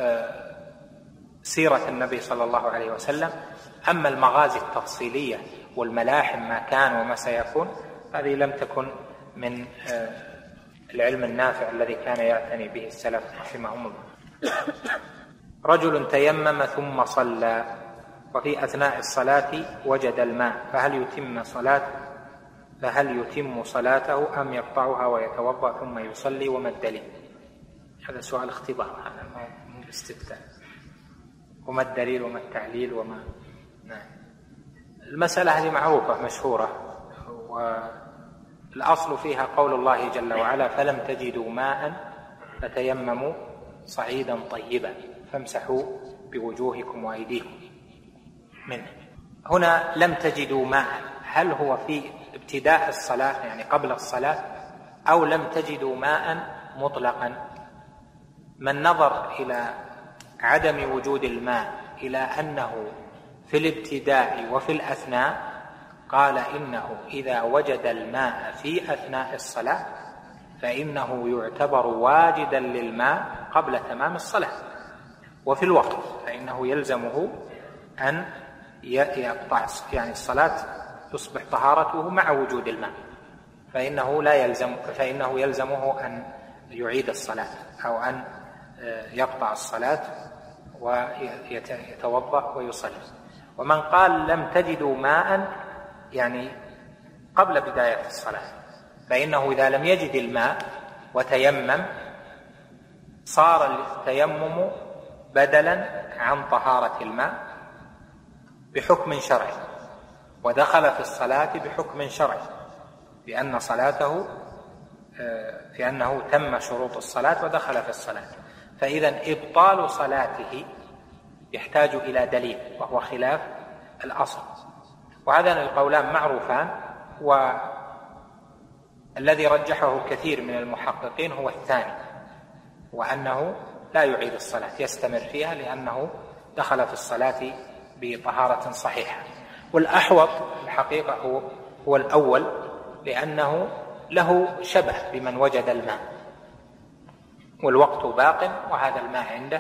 سيرة النبي صلى الله عليه وسلم. أما المغازي التفصيلية والملاحم ما كان وما سيكون، هذه لم تكن من العلم النافع الذي كان يعتني به السلف رحمهم الله. رجل تيمم ثم صلى وفي أثناء الصلاة وجد الماء، فهل يتم صلاته أم يقطعها ويتوضأ ثم يصلي؟ وما الدليل؟ هذا سؤال اختبار، هذا مو استفتاء. وما الدليل وما التعليل وما المسألة هذه معروفة مشهورة، والأصل فيها قول الله جل وعلا: فلم تجدوا ماء فتيمموا صعيدا طيبا فامسحوا بوجوهكم وأيديكم منه. هنا لم تجدوا ماء، هل هو في ابتداء الصلاة يعني قبل الصلاة أو لم تجدوا ماء مطلقا؟ من نظر إلى عدم وجود الماء إلى أنه في الابتداء وفي الأثناء قال إنه إذا وجد الماء في أثناء الصلاة فإنه يعتبر واجدا للماء قبل تمام الصلاة، وفي الوقت فإنه يلزمه أن يقطع يعني الصلاة تصبح طهارته مع وجود الماء، فإنه يلزمه أن يعيد الصلاة أو أن يقطع الصلاة ويتوضأ ويصلي. ومن قال لم تجدوا ماء يعني قبل بداية الصلاة فإنه إذا لم يجد الماء وتيمم صار التيمم بدلا عن طهارة الماء بحكم شرعي، ودخل في الصلاة بحكم شرعي لأنه تم شروط الصلاة ودخل في الصلاة. فإذا إبطال صلاته يحتاج إلى دليل وهو خلاف الأصل، وهذان القولان معروفان، والذي رجحه الكثير من المحققين هو الثاني، وأنه لا يعيد الصلاة يستمر فيها لأنه دخل في الصلاة بطهارة صحيحة. والأحوط الحقيقة هو الأول، لأنه له شبه بمن وجد الماء والوقت باق وهذا الماء عنده،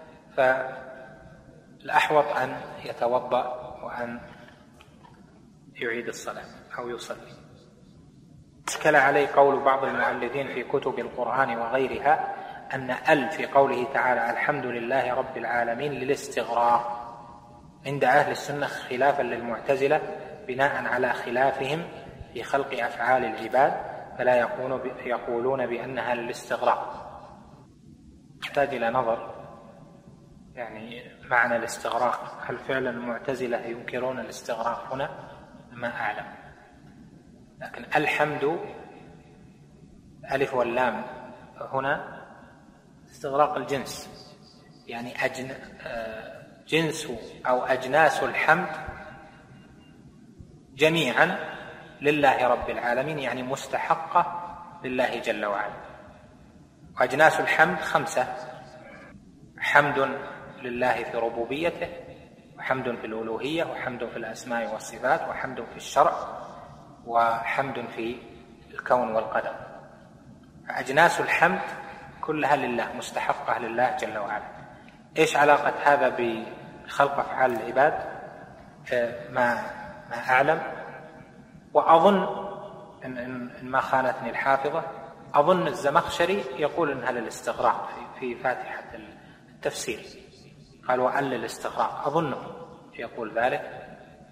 فالأحوط أن يتوضأ وأن يعيد الصلاة أو يصلي. أشكل عليه قول بعض المؤلفين في كتب القرآن وغيرها أن في قوله تعالى الحمد لله رب العالمين للاستغراق عند أهل السنة خلافا للمعتزلة بناء على خلافهم في خلق أفعال العباد، فلا يقولون بأنها للاستغراق. يحتاج إلى نظر يعني معنى الاستغراق، هل فعلا المعتزلة ينكرون الاستغراق هنا؟ ما أعلم، لكن الحمد ألف واللام هنا استغراق الجنس، يعني جنس أو أجناس الحمد جميعا لله رب العالمين، يعني مستحقة لله جل وعلا. وأجناس الحمد 5: حمد لله في ربوبيته، وحمد في الألوهية، وحمد في الأسماء والصفات، وحمد في الشرع، وحمد في الكون والقدر. أجناس الحمد كلها لله مستحقة لله جل وعلا. إيش علاقة هذا بخلق أفعال العباد؟ ما أعلم، وأظن إن ما خانتني الحافظة أظن الزمخشري يقول إنها للاستغراق في فاتحة التفسير، قال وأن للاستغراق، أظنه يقول ذلك،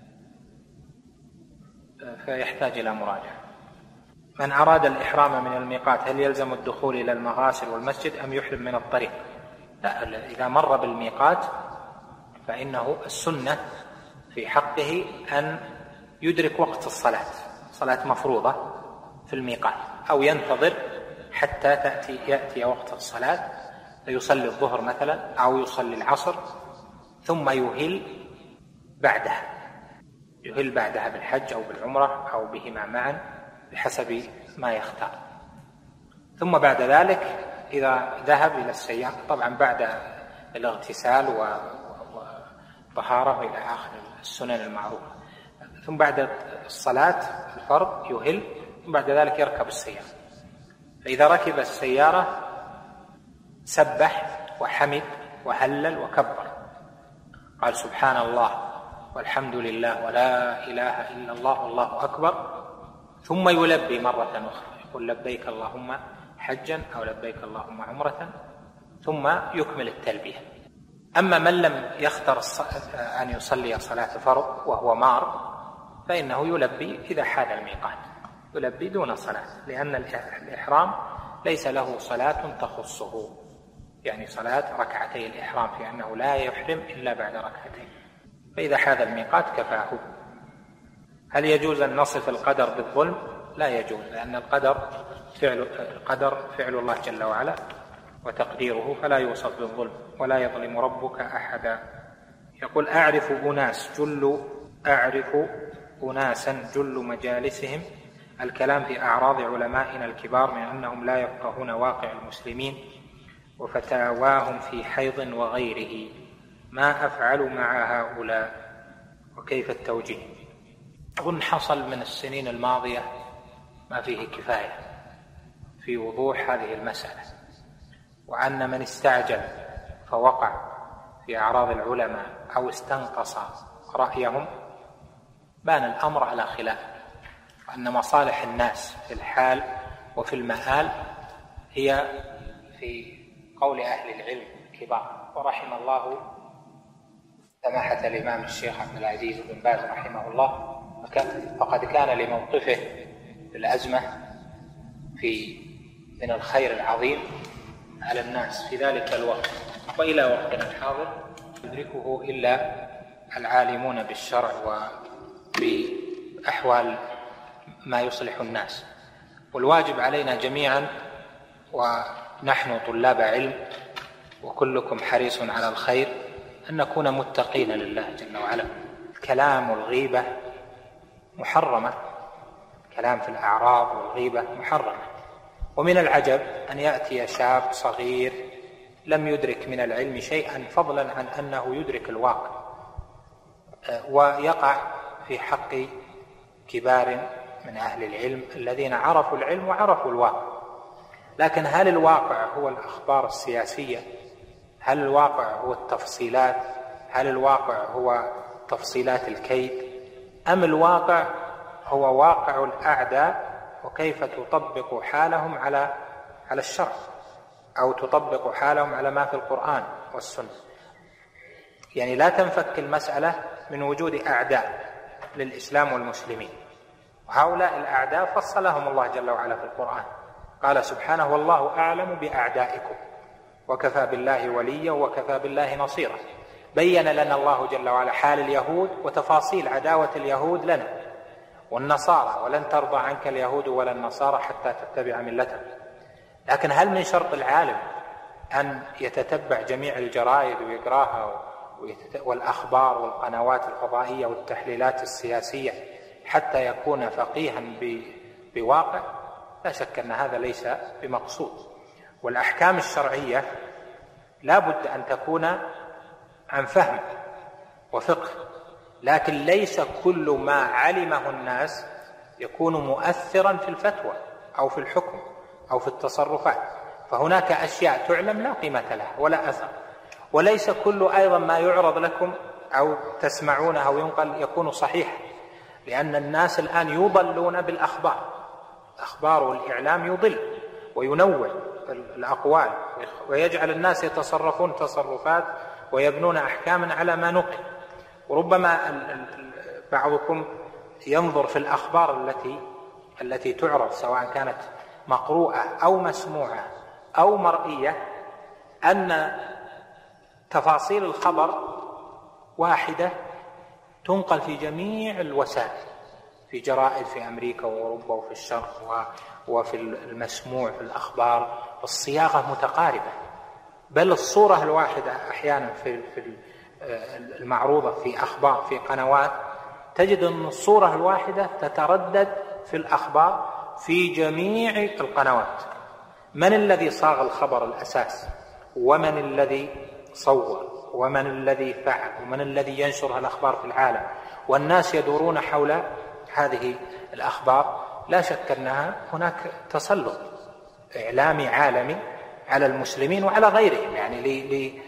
فيحتاج إلى مراجعة. من أراد الإحرام من الميقات هل يلزم الدخول إلى المغاسل والمسجد أم يحرم من الطريق؟ لا، إذا مر بالميقات فإنه السنة في حقه أن يدرك وقت الصلاة، صلاة مفروضة في الميقات، أو ينتظر حتى يأتي وقت الصلاة فيصلي الظهر مثلا أو يصلي العصر ثم يهل بعدها بالحج أو بالعمرة أو بهما معا بحسب ما يختار. ثم بعد ذلك إذا ذهب إلى السيارة، طبعا بعد الاغتسال وطهارة إلى آخر السنن المعروفة، ثم بعد الصلاة الفرض يهل، ثم بعد ذلك يركب السيارة. فإذا ركب السيارة سبح وحمد وهلل وكبر، قال سبحان الله والحمد لله ولا إله إلا الله والله أكبر، ثم يلبي مرة أخرى، يقول لبيك اللهم حجا أو لبيك اللهم عمرة، ثم يكمل التلبية. أما من لم يختر أن يصلي صلاة فرض وهو مار فإنه يلبي إذا حال الميقات، يلبي دون صلاة، لأن الإحرام ليس له صلاة تخصه، يعني صلاة ركعتي الإحرام، في أنه لا يحرم إلا بعد ركعتين، فإذا حال الميقات كفاه. هل يجوز أن نصف القدر بالظلم؟ لا يجوز، لأن القدر فعل الله جل وعلا وتقديره، فلا يوصف بالظلم، ولا يظلم ربك أحدا. يقول أعرف أناسا جل مجالسهم الكلام في أعراض علمائنا الكبار من أنهم لا يفقهون واقع المسلمين وفتاواهم في حيض وغيره، ما أفعل مع هؤلاء وكيف التوجيه؟ أظن حصل من السنين الماضية ما فيه كفاية في وضوح هذه المسألة، وأن من استعجل فوقع في أعراض العلماء أو استنقص رأيهم بان الأمر على خلاف، وأن مصالح الناس في الحال وفي المآل هي في قول أهل العلم الكبار. ورحم الله سماحة الإمام الشيخ عبد العزيز بن باز رحمه الله، فقد كان لموقفه في الأزمة من الخير العظيم على الناس في ذلك الوقت وإلى وقتنا الحاضر يدركه إلا العالمون بالشرع وبأحوال ما يصلح الناس. والواجب علينا جميعا ونحن طلاب علم وكلكم حريص على الخير أن نكون متقين لله جل وعلا. الكلام والغيبة محرمة، الكلام في الأعراض والغيبة محرمة. ومن العجب أن يأتي شاب صغير لم يدرك من العلم شيئا فضلا عن أنه يدرك الواقع ويقع في حق كبار من أهل العلم الذين عرفوا العلم وعرفوا الواقع. لكن هل الواقع هو الأخبار السياسية؟ هل الواقع هو التفصيلات؟ هل الواقع هو تفصيلات الكيد؟ أم الواقع هو واقع الأعداء وكيف تطبق حالهم على الشرع أو تطبق حالهم على ما في القرآن والسنة؟ يعني لا تنفك المسألة من وجود أعداء للإسلام والمسلمين، وهؤلاء الأعداء فصلهم الله جل وعلا في القرآن. قال سبحانه: والله أعلم بأعدائكم وكفى بالله وليا وكفى بالله نصيرا. بين لنا الله جل وعلا حال اليهود وتفاصيل عداوة اليهود لنا والنصارى، ولن ترضى عنك اليهود ولا النصارى حتى تتبع ملتهم. لكن هل من شرط العالم أن يتتبع جميع الجرائد ويقراها والأخبار والقنوات الفضائية والتحليلات السياسية حتى يكون فقيها بواقع؟ لا شك أن هذا ليس بمقصود. والأحكام الشرعية لا بد أن تكون عن فهم وفقه، لكن ليس كل ما علمه الناس يكون مؤثرا في الفتوى أو في الحكم أو في التصرفات. فهناك أشياء تعلم لا قيمة لها ولا أثر، وليس كل أيضا ما يعرض لكم أو تسمعونه أو ينقل يكون صحيح، لأن الناس الآن يضلون بالأخبار. الأخبار والإعلام يضل وينوع الأقوال ويجعل الناس يتصرفون تصرفات ويبنون أحكاما على ما نقل. وربما بعضكم ينظر في الأخبار التي تعرض سواء كانت مقروءة أو مسموعة أو مرئية أن تفاصيل الخبر واحدة تنقل في جميع الوسائل، في جرائد في أمريكا وأوروبا وفي الشرق وفي المسموع في الأخبار، والصياغة متقاربة. بل الصورة الواحدة أحيانا في المعروضة في أخبار في قنوات تجد أن الصورة الواحدة تتردد في الأخبار في جميع القنوات. من الذي صاغ الخبر الأساس؟ ومن الذي صور؟ ومن الذي فعل؟ ومن الذي ينشر الأخبار في العالم؟ والناس يدورون حول هذه الأخبار. لا شك أنها هناك تسلط إعلامي عالمي على المسلمين وعلى غيرهم، يعني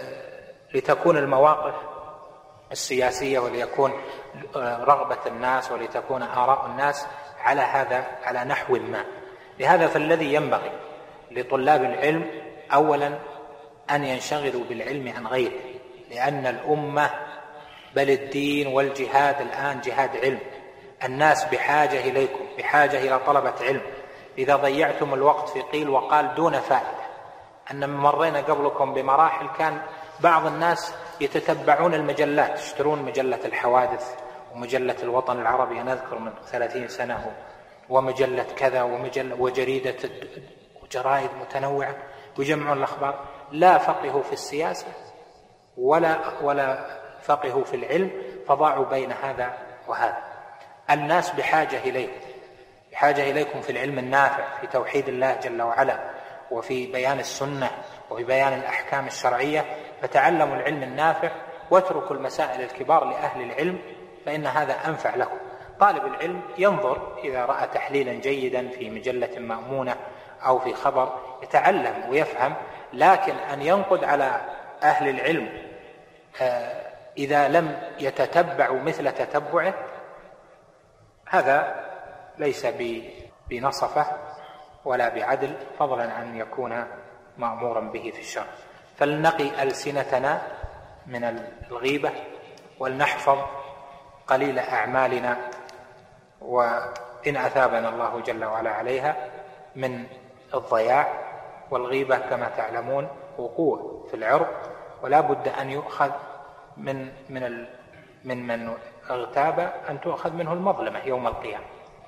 لتكون المواقف السياسية وليكون رغبة الناس ولتكون آراء الناس على نحو ما. لهذا فالذي ينبغي لطلاب العلم أولا أن ينشغلوا بالعلم عن غيره، لأن الأمة بل الدين والجهاد الآن جهاد علم. الناس بحاجة إليكم، بحاجة إلى طلبة علم. إذا ضيعتم الوقت في قيل وقال دون فائدة. أن مرينا قبلكم بمراحل كان بعض الناس يتتبعون المجلات، يشترون مجلة الحوادث ومجلة الوطن العربي، أنا أذكر من 30 سنة، ومجلة كذا وجريدة وجرائد متنوعة، ويجمعون الأخبار. لا فقهوا في السياسة ولا فقهوا في العلم، فضاعوا بين هذا وهذا. الناس بحاجة إليكم في العلم النافع، في توحيد الله جل وعلا، وفي بيان السنة، وفي بيان الأحكام الشرعية، فتعلموا العلم النافع واتركوا المسائل الكبار لأهل العلم، فإن هذا أنفع لكم. طالب العلم ينظر إذا رأى تحليلا جيدا في مجلة مأمونة أو في خبر يتعلم ويفهم، لكن أن ينقد على أهل العلم إذا لم يتتبعوا مثل تتبعه، هذا ليس بنصفة ولا بعدل، فضلا عن يكون مأمورا به في الشرع. فلنقي ألسنتنا من الغيبة، ولنحفظ قليل أعمالنا، وإن أثابنا الله جل وعلا عليها، من الضياع. والغيبة كما تعلمون وقوع في العرض، ولا بد أن يؤخذ من اغتاب، أن تؤخذ منه المظلمة يوم القيامة.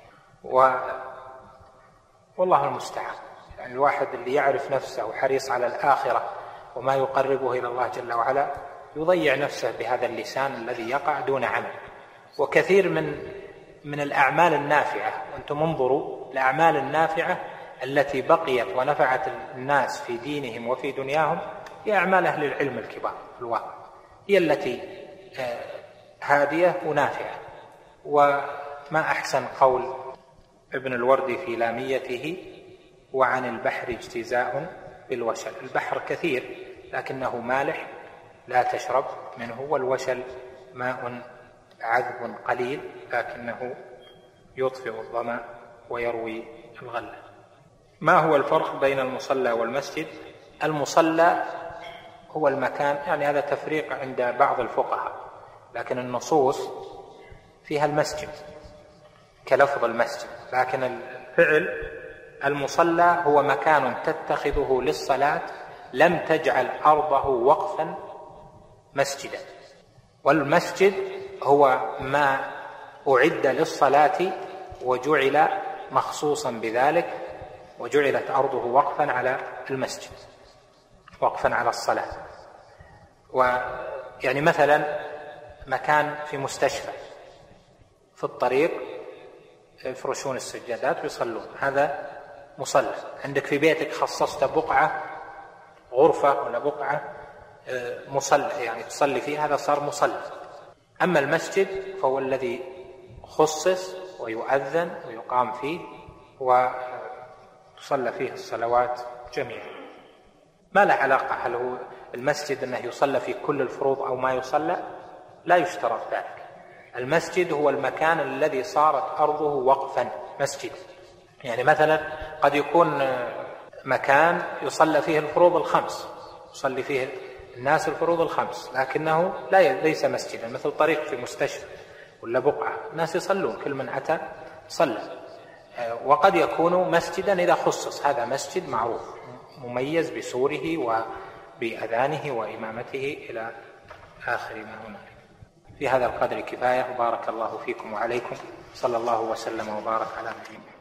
والله المستعان. يعني الواحد اللي يعرف نفسه وحريص على الآخرة وما يقربه إلى الله جل وعلا يضيع نفسه بهذا اللسان الذي يقع دون عمل. وكثير من الأعمال النافعة، وأنتم انظروا الأعمال النافعة التي بقيت ونفعت الناس في دينهم وفي دنياهم هي أعمال أهل العلم الكبار في الواقع، هي التي هادية ونافعة. وما أحسن قول ابن الوردي في لاميته: وعن البحر اجتزاء بالوشل. البحر كثير لكنه مالح لا تشرب منه، والوشل ماء عذب قليل لكنه يطفئ الظمأ ويروي الغلة. ما هو الفرق بين المصلى والمسجد؟ المصلى هو المكان، يعني هذا تفريق عند بعض الفقهاء، لكن النصوص فيها المسجد كلفظ المسجد، لكن الفعل المصلى هو مكان تتخذه للصلاة لم تجعل أرضه وقفا مسجدا، والمسجد هو ما أعد للصلاة وجعل مخصوصا بذلك، وجعلت أرضه وقفا على المسجد، وقفا على الصلاة. ويعني مثلا مكان في مستشفى في الطريق يفرشون السجادات ويصلون، هذا مصلى. عندك في بيتك خصصت بقعة غرفة ولا بقعة مصلى يعني تصلي فيه، هذا صار مصلى. أما المسجد فهو الذي خصص ويؤذن ويقام فيه وتصلى فيه الصلوات جميعا. ما له علاقة هل هو المسجد أنه يصلى في كل الفروض أو ما يصلى، لا يشترط ذلك. المسجد هو المكان الذي صارت أرضه وقفا مسجد. يعني مثلا قد يكون مكان يصلى فيه الفروض الخمس، يصلي فيه الناس الفروض الخمس، لكنه ليس مسجدا، مثل طريق في مستشفى ولا بقعة الناس يصلون، كل من أتى صلى. وقد يكون مسجدا إذا خصص، هذا مسجد معروف مميز بسوره وبأذانه وإمامته إلى آخر ما هناك. في هذا القدر كفاية، وبارك الله فيكم وعليكم، صلى الله وسلم وبارك على نبينا.